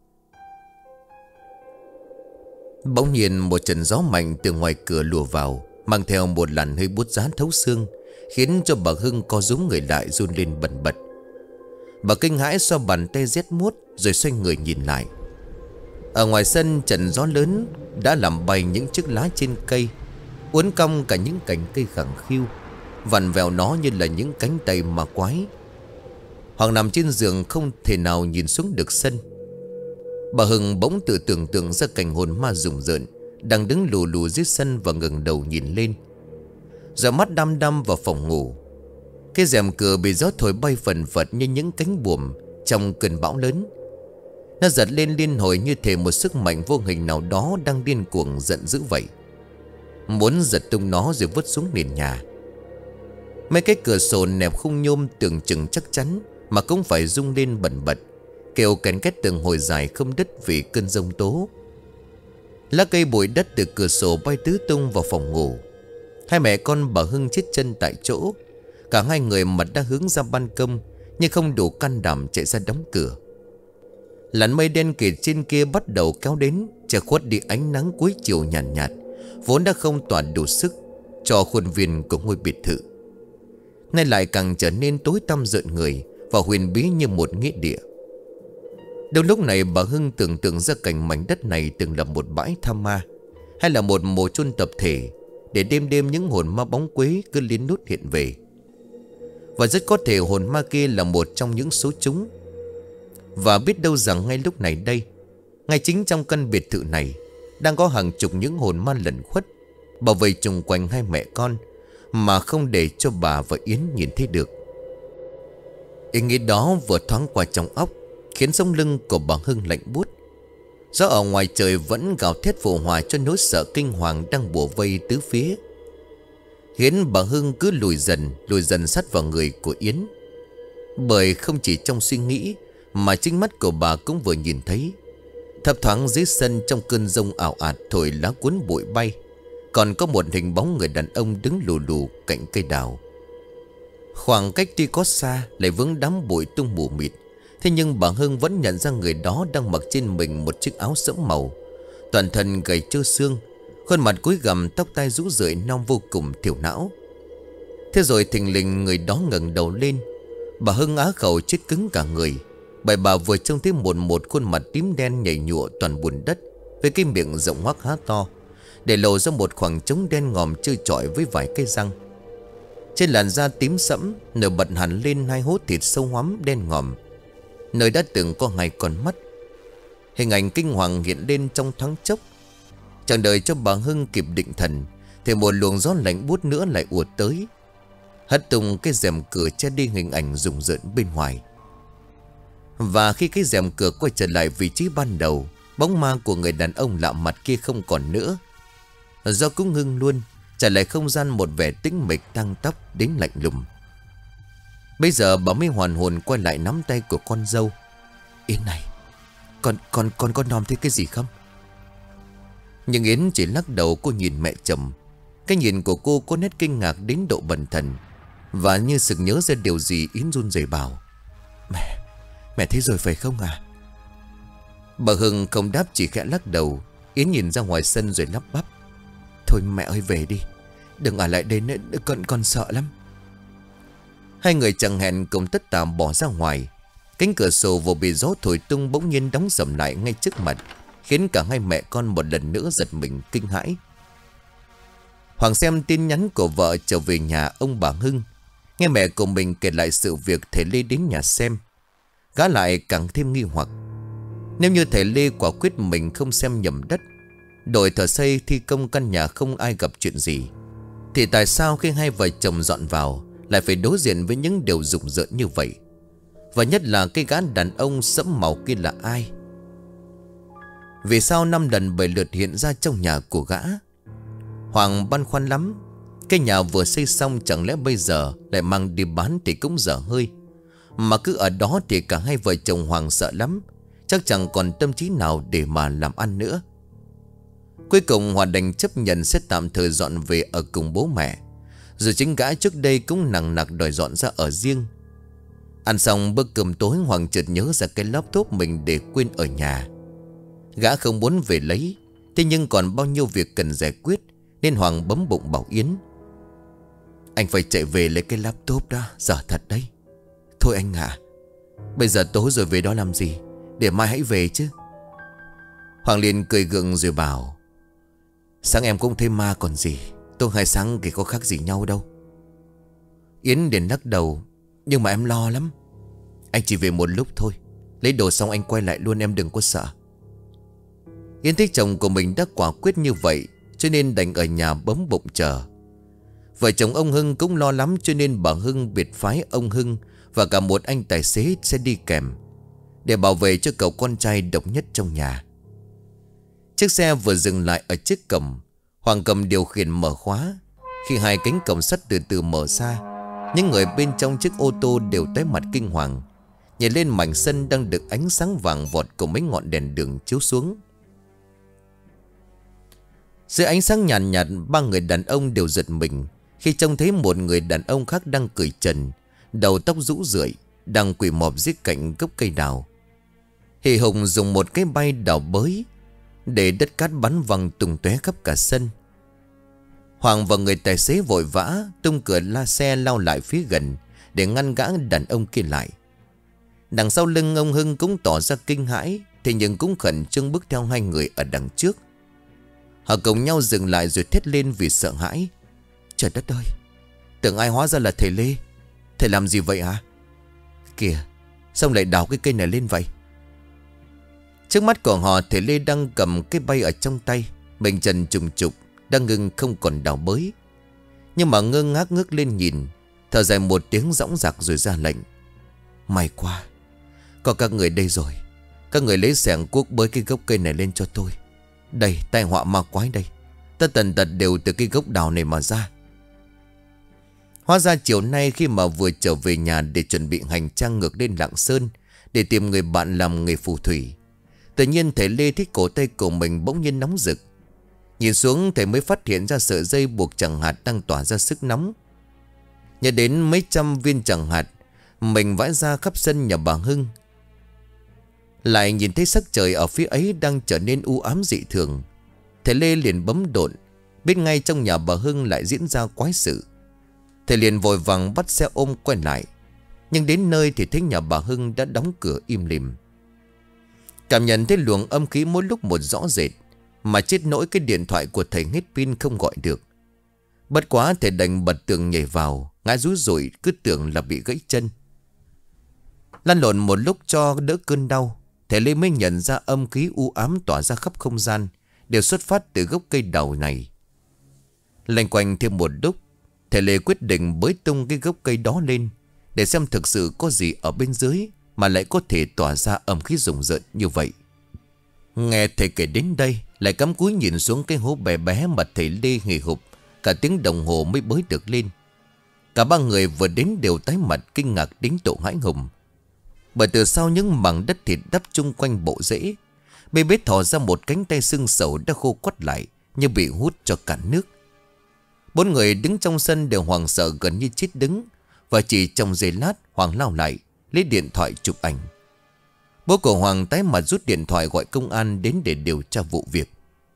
Bỗng nhiên một trận gió mạnh từ ngoài cửa lùa vào, mang theo một làn hơi buốt giá thấu xương, khiến cho bà Hưng co rúm người lại run lên bần bật. Bà kinh hãi xoa bàn tay rét muốt rồi xoay người nhìn lại. Ở ngoài sân trận gió lớn đã làm bay những chiếc lá trên cây, uốn cong cả những cành cây khẳng khiu, vặn vẹo nó như là những cánh tay ma quái. Hoàng nằm trên giường không thể nào nhìn xuống được sân. Bà Hưng bỗng tự tưởng tượng ra cảnh hồn ma rùng rợn đang đứng lù lù dưới sân và ngẩng đầu nhìn lên. Giờ mắt đăm đăm vào phòng ngủ. Cái rèm cửa bị gió thổi bay phần phật như những cánh buồm trong cơn bão lớn. Nó giật lên liên hồi như thể một sức mạnh vô hình nào đó đang điên cuồng giận dữ vậy, muốn giật tung nó rồi vứt xuống nền nhà. Mấy cái cửa sổ nẹp khung nhôm tưởng chừng chắc chắn mà cũng phải rung lên bần bật, kêu kèn két từng hồi dài không đứt vì cơn giông tố. Lá cây bụi đất từ cửa sổ bay tứ tung vào phòng ngủ. Hai mẹ con bà Hưng chết chân tại chỗ. Cả hai người mặt đã hướng ra ban công, nhưng không đủ can đảm chạy ra đóng cửa. Làn mây đen kịt trên kia bắt đầu kéo đến, che khuất đi ánh nắng cuối chiều nhàn nhạt, nhạt vốn đã không tỏa đủ sức cho khuôn viên của ngôi biệt thự. Nay lại càng trở nên tối tăm rợn người và huyền bí như một nghĩa địa. Đâu lúc này bà Hưng tưởng tượng ra cảnh mảnh đất này từng là một bãi tha ma, hay là một mồ chôn tập thể, để đêm đêm những hồn ma bóng quế cứ lén lút hiện về. Và rất có thể hồn ma kia là một trong những số chúng. Và biết đâu rằng ngay lúc này đây, ngay chính trong căn biệt thự này, đang có hàng chục những hồn ma lẩn khuất bảo vệ chung quanh hai mẹ con, mà không để cho bà và Yến nhìn thấy được. Ý nghĩ đó vừa thoáng qua trong óc, khiến sống lưng của bà Hưng lạnh buốt. Gió ở ngoài trời vẫn gào thét phù hòa cho nỗi sợ kinh hoàng đang bủa vây tứ phía, khiến bà Hưng cứ lùi dần lùi dần sát vào người của Yến. Bởi không chỉ trong suy nghĩ mà chính mắt của bà cũng vừa nhìn thấy, thấp thoáng dưới sân trong cơn giông ảo ạt thổi lá cuốn bụi bay, còn có một hình bóng người đàn ông đứng lù lù cạnh cây đào. Khoảng cách tuy có xa lại vướng đám bụi tung mù mịt, thế nhưng bà Hưng vẫn nhận ra người đó đang mặc trên mình một chiếc áo sẫm màu, toàn thân gầy trơ xương, khuôn mặt cúi gằm, tóc tai rũ rượi non vô cùng thiểu não. Thế rồi thình lình người đó ngẩng đầu lên. Bà Hưng á khẩu chết cứng cả người, bởi bà vừa trông thấy một một khuôn mặt tím đen nhảy nhụa toàn bùn đất, với cái miệng rộng hoác há to, để lộ ra một khoảng trống đen ngòm trơ trọi với vài cây răng. Trên làn da tím sẫm nổi bật hẳn lên hai hố thịt sâu hoắm đen ngòm, nơi đã từng có hai con mắt. Hình ảnh kinh hoàng hiện lên trong thoáng chốc. Chẳng đợi cho bà Hưng kịp định thần thì một luồng gió lạnh buốt nữa lại ùa tới, hất tung cái rèm cửa che đi hình ảnh rùng rợn bên ngoài. Và khi cái rèm cửa quay trở lại vị trí ban đầu, bóng ma của người đàn ông lạ mặt kia không còn nữa. Do cũng ngưng luôn, trả lại không gian một vẻ tĩnh mịch tăng tóc đến lạnh lùng. Bây giờ bà mới hoàn hồn quay lại nắm tay của con dâu. Yến này, Con con con có nom thấy cái gì không? Nhưng Yến chỉ lắc đầu. Cô nhìn mẹ chồng. Cái nhìn của cô có nét kinh ngạc đến độ bần thần. Và như sực nhớ ra điều gì, Yến run rẩy bảo: Mẹ, mẹ thấy rồi phải không à? Bà Hưng không đáp, chỉ khẽ lắc đầu. Yến nhìn ra ngoài sân rồi lắp bắp: Thôi mẹ ơi, về đi, đừng ở lại đây nữa, con con sợ lắm. Hai người chẳng hẹn cùng tất tả bỏ ra ngoài. Cánh cửa sổ vừa bị gió thổi tung bỗng nhiên đóng sầm lại ngay trước mặt, khiến cả hai mẹ con một lần nữa giật mình kinh hãi. Hoàng xem tin nhắn của vợ trở về nhà ông bà Hưng, nghe mẹ của mình kể lại sự việc thầy Lê đến nhà xem. Gã lại càng thêm nghi hoặc. Nếu như thầy Lê quả quyết mình không xem nhầm đất, đổi thợ xây thi công căn nhà không ai gặp chuyện gì, thì tại sao khi hai vợ chồng dọn vào lại phải đối diện với những điều rùng rợn như vậy? Và nhất là cái gã đàn ông sẫm màu kia là ai? Vì sao năm lần bảy lượt hiện ra trong nhà của gã? Hoàng băn khoăn lắm. Cái nhà vừa xây xong chẳng lẽ bây giờ lại mang đi bán thì cũng dở hơi. Mà cứ ở đó thì cả hai vợ chồng Hoàng sợ lắm, chắc chẳng còn tâm trí nào để mà làm ăn nữa. Cuối cùng Hoàng đành chấp nhận sẽ tạm thời dọn về ở cùng bố mẹ. Rồi chính gã trước đây cũng nằng nặc đòi dọn ra ở riêng. Ăn xong bữa cơm tối, Hoàng chợt nhớ ra cái laptop mình để quên ở nhà. Gã không muốn về lấy, thế nhưng còn bao nhiêu việc cần giải quyết, nên Hoàng bấm bụng bảo Yến: Anh phải chạy về lấy cái laptop đó, dở thật đấy. Thôi anh ạ, bây giờ tối rồi về đó làm gì, để mai hãy về chứ. Hoàng liền cười gượng rồi bảo: Sáng em cũng thấy ma còn gì, tôi hai sáng thì có khác gì nhau đâu. Yến liền lắc đầu: Nhưng mà em lo lắm. Anh chỉ về một lúc thôi, lấy đồ xong anh quay lại luôn, em đừng có sợ. Yến thấy chồng của mình đã quả quyết như vậy, cho nên đành ở nhà bấm bụng chờ. Vợ chồng ông Hưng cũng lo lắm, cho nên bà Hưng biệt phái ông Hưng và cả một anh tài xế sẽ đi kèm, để bảo vệ cho cậu con trai độc nhất trong nhà. Chiếc xe vừa dừng lại ở trước cổng. Hoàng cầm điều khiển mở khóa. Khi hai cánh cổng sắt từ từ mở ra, những người bên trong chiếc ô tô đều tái mặt kinh hoàng, nhảy lên mảnh sân đang được ánh sáng vàng vọt của mấy ngọn đèn đường chiếu xuống. Dưới ánh sáng nhàn nhạt, nhạt, ba người đàn ông đều giật mình khi trông thấy một người đàn ông khác đang cởi trần, đầu tóc rũ rượi, đang quỳ mọp dưới cạnh gốc cây đào. Hì Hùng dùng một cái bay đào bới để đất cát bắn văng tung tóe khắp cả sân. Hoàng và người tài xế vội vã tung cửa la xe lao lại phía gần để ngăn gã đàn ông kia lại. Đằng sau lưng ông Hưng cũng tỏ ra kinh hãi, thế nhưng cũng khẩn trương bước theo hai người ở đằng trước. Họ cùng nhau dừng lại rồi thét lên vì sợ hãi: Trời đất ơi, tưởng ai hóa ra là thầy Lê. Thầy làm gì vậy hả? Kìa, sao lại đào cái cây này lên vậy? Trước mắt của họ, thầy Lê đang cầm cái bay ở trong tay, mình trần trùng trục, đang ngừng không còn đào bới. Nhưng mà ngơ ngác ngước lên nhìn, thở dài một tiếng dõng dạc rồi ra lệnh: May quá, có các người đây rồi. Các người lấy xẻng cuốc bới cái gốc cây này lên cho tôi. Đây, tai họa ma quái đây, tất tần tật đều từ cái gốc đào này mà ra. Hóa ra chiều nay khi mà vừa trở về nhà để chuẩn bị hành trang ngược lên Lạng Sơn để tìm người bạn làm nghề phù thủy, tự nhiên thầy Lê thấy cổ tay của mình bỗng nhiên nóng rực. Nhìn xuống thầy mới phát hiện ra sợi dây buộc chẳng hạt đang tỏa ra sức nóng. Nhớ đến mấy trăm viên chẳng hạt mình vãi ra khắp sân nhà bà Hưng. Lại nhìn thấy sắc trời ở phía ấy đang trở nên u ám dị thường, thầy Lê liền bấm độn, biết ngay trong nhà bà Hưng lại diễn ra quái sự. Thầy liền vội vàng bắt xe ôm quay lại. Nhưng đến nơi thì thấy nhà bà Hưng đã đóng cửa im lìm. Cảm nhận thấy luồng âm khí mỗi lúc một rõ rệt, mà chết nỗi cái điện thoại của thầy hết pin không gọi được. Bất quá thầy đành bật tường nhảy vào, ngã rúi rủi cứ tưởng là bị gãy chân. Lăn lộn một lúc cho đỡ cơn đau, thầy Lê mới nhận ra âm khí u ám tỏa ra khắp không gian đều xuất phát từ gốc cây đào này. Lanh quanh thêm một lúc, thầy Lê quyết định bới tung cái gốc cây đó lên để xem thực sự có gì ở bên dưới mà lại có thể tỏa ra âm khí rùng rợn như vậy. Nghe thầy kể đến đây, lại cắm cúi nhìn xuống cái hố bé bé mà thầy Lê hì hục cả tiếng đồng hồ mới bới được lên. Cả ba người vừa đến đều tái mặt kinh ngạc đến độ hãi hùng. Bởi từ sau những mảng đất thịt đắp chung quanh bộ rễ, bê bết thò ra một cánh tay xương sầu đã khô quắt lại như bị hút cho cạn nước. Bốn người đứng trong sân đều hoảng sợ gần như chết đứng. Và chỉ trong giây lát Hoàng lao lại lấy điện thoại chụp ảnh. Bố của Hoàng tái mặt rút điện thoại gọi công an đến để điều tra vụ việc.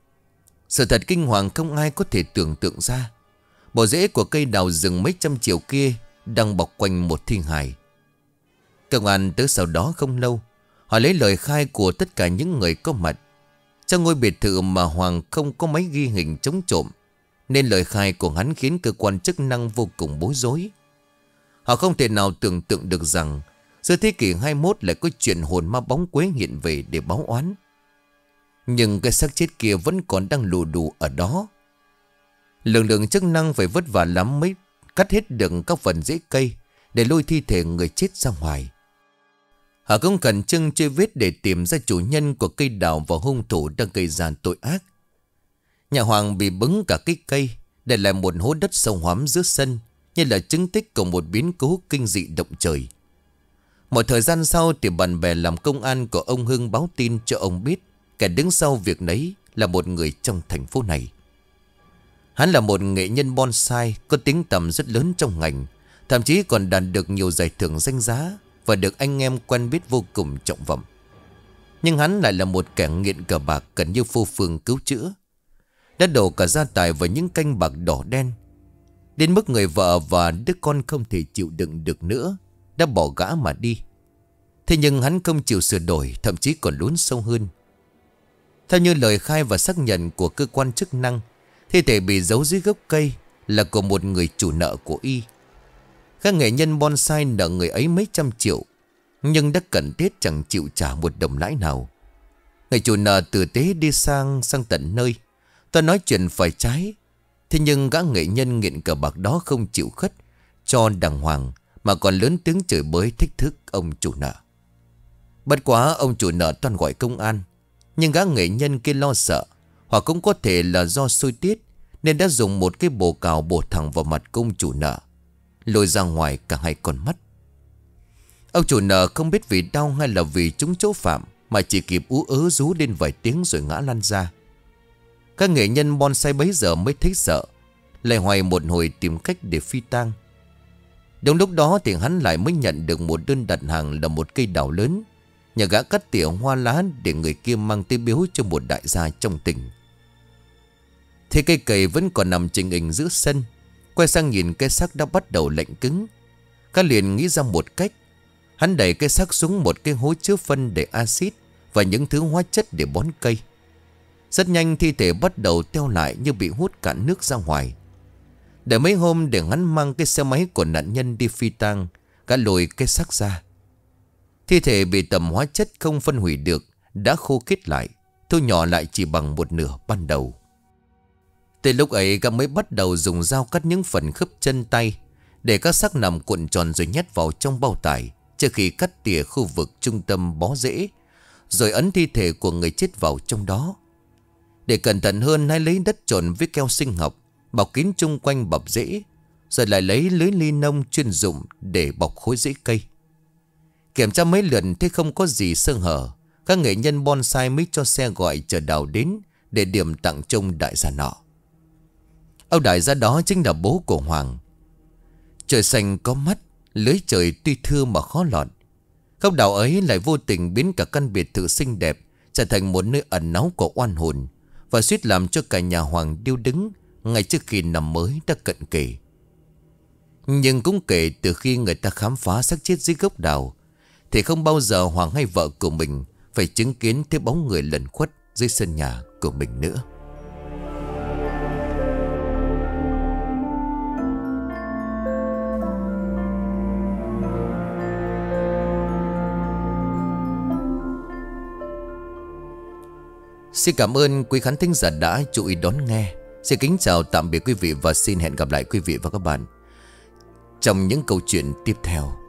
Sự thật kinh hoàng không ai có thể tưởng tượng ra. Bộ rễ của cây đào rừng mấy trăm triệu kia đang bọc quanh một thi hài. Công an tới sau đó không lâu, họ lấy lời khai của tất cả những người có mặt. Trong ngôi biệt thự mà Hoàng không có máy ghi hình chống trộm, nên lời khai của hắn khiến cơ quan chức năng vô cùng bối rối. Họ không thể nào tưởng tượng được rằng giữa thế kỷ hai mươi mốt lại có chuyện hồn ma bóng quế hiện về để báo oán. Nhưng cái xác chết kia vẫn còn đang lù đù ở đó. Lực lượng chức năng phải vất vả lắm mới cắt hết được các phần rễ cây để lôi thi thể người chết ra ngoài. Họ cũng cần trưng truy vết để tìm ra chủ nhân của cây đào và hung thủ đang gây ra tội ác. Nhà Hoàng bị bứng cả cái cây, để lại một hố đất sâu hoắm giữa sân, như là chứng tích của một biến cố kinh dị động trời. Một thời gian sau thì bạn bè làm công an của ông Hưng báo tin cho ông biết kẻ đứng sau việc nấy là một người trong thành phố này. Hắn là một nghệ nhân bonsai có tiếng tầm rất lớn trong ngành, thậm chí còn đạt được nhiều giải thưởng danh giá và được anh em quen biết vô cùng trọng vọng. Nhưng hắn lại là một kẻ nghiện cờ bạc cần như phô phương cứu chữa. Đã đổ cả gia tài vào những canh bạc đỏ đen, đến mức người vợ và đứa con không thể chịu đựng được nữa, đã bỏ gã mà đi. Thế nhưng hắn không chịu sửa đổi, thậm chí còn lún sâu hơn. Theo như lời khai và xác nhận của cơ quan chức năng, thi thể bị giấu dưới gốc cây là của một người chủ nợ của y. Các nghệ nhân bonsai nợ người ấy mấy trăm triệu, nhưng đã cẩn tiết chẳng chịu trả một đồng lãi nào. Người chủ nợ tử tế đi sang sang tận nơi, ta nói chuyện phải trái. Thế nhưng gã nghệ nhân nghiện cờ bạc đó không chịu khất cho đàng hoàng, mà còn lớn tiếng chửi bới thách thức ông chủ nợ. Bất quá ông chủ nợ toàn gọi công an, nhưng gã nghệ nhân kia lo sợ, hoặc cũng có thể là do sôi tiết, nên đã dùng một cái bồ cào bổ thẳng vào mặt công chủ nợ, lôi ra ngoài cả hai con mắt. Ông chủ nợ không biết vì đau hay là vì trúng chỗ phạm, mà chỉ kịp ú ớ rú lên vài tiếng rồi ngã lăn ra. Các nghệ nhân bonsai bấy giờ mới thấy sợ, lại hoài một hồi tìm cách để phi tang. Đúng lúc đó thì hắn lại mới nhận được một đơn đặt hàng là một cây đào lớn, nhà gã cắt tỉa hoa lá để người kia mang tới biếu cho một đại gia trong tỉnh. Thế cây cầy vẫn còn nằm trình hình giữa sân. Quay sang nhìn cái xác đã bắt đầu lạnh cứng, các liền nghĩ ra một cách. Hắn đẩy cái xác xuống một cái hố chứa phân để axit và những thứ hóa chất để bón cây. Rất nhanh thi thể bắt đầu teo lại như bị hút cạn nước ra ngoài. Để mấy hôm để hắn mang cái xe máy của nạn nhân đi phi tang, gã lôi cái xác ra. Thi thể bị tầm hóa chất không phân hủy được, đã khô kết lại, thu nhỏ lại chỉ bằng một nửa ban đầu. Từ lúc ấy gã mới bắt đầu dùng dao cắt những phần khớp chân tay, để các xác nằm cuộn tròn rồi nhét vào trong bao tải, trước khi cắt tỉa khu vực trung tâm bó rễ, rồi ấn thi thể của người chết vào trong đó. Để cẩn thận hơn, hãy lấy đất trộn với keo sinh học bọc kín chung quanh bọc rễ, rồi lại lấy lưới ni lông chuyên dụng để bọc khối rễ cây. Kiểm tra mấy lần thấy không có gì sơ hở, các nghệ nhân bonsai mới cho xe gọi chở đào đến để điểm tặng trông đại gia nọ. Ông đại gia đó chính là bố của Hoàng. Trời xanh có mắt, lưới trời tuy thưa mà khó lọt. Gốc đào ấy lại vô tình biến cả căn biệt thự xinh đẹp trở thành một nơi ẩn náu của oan hồn, và suýt làm cho cả nhà Hoàng điêu đứng ngay trước khi năm mới đã cận kề. Nhưng cũng kể từ khi người ta khám phá xác chết dưới gốc đào, thì không bao giờ Hoàng hay vợ của mình phải chứng kiến thấy bóng người lẩn khuất dưới sân nhà của mình nữa. Xin cảm ơn quý khán thính giả đã chú ý đón nghe. Xin kính chào tạm biệt quý vị và xin hẹn gặp lại quý vị và các bạn trong những câu chuyện tiếp theo.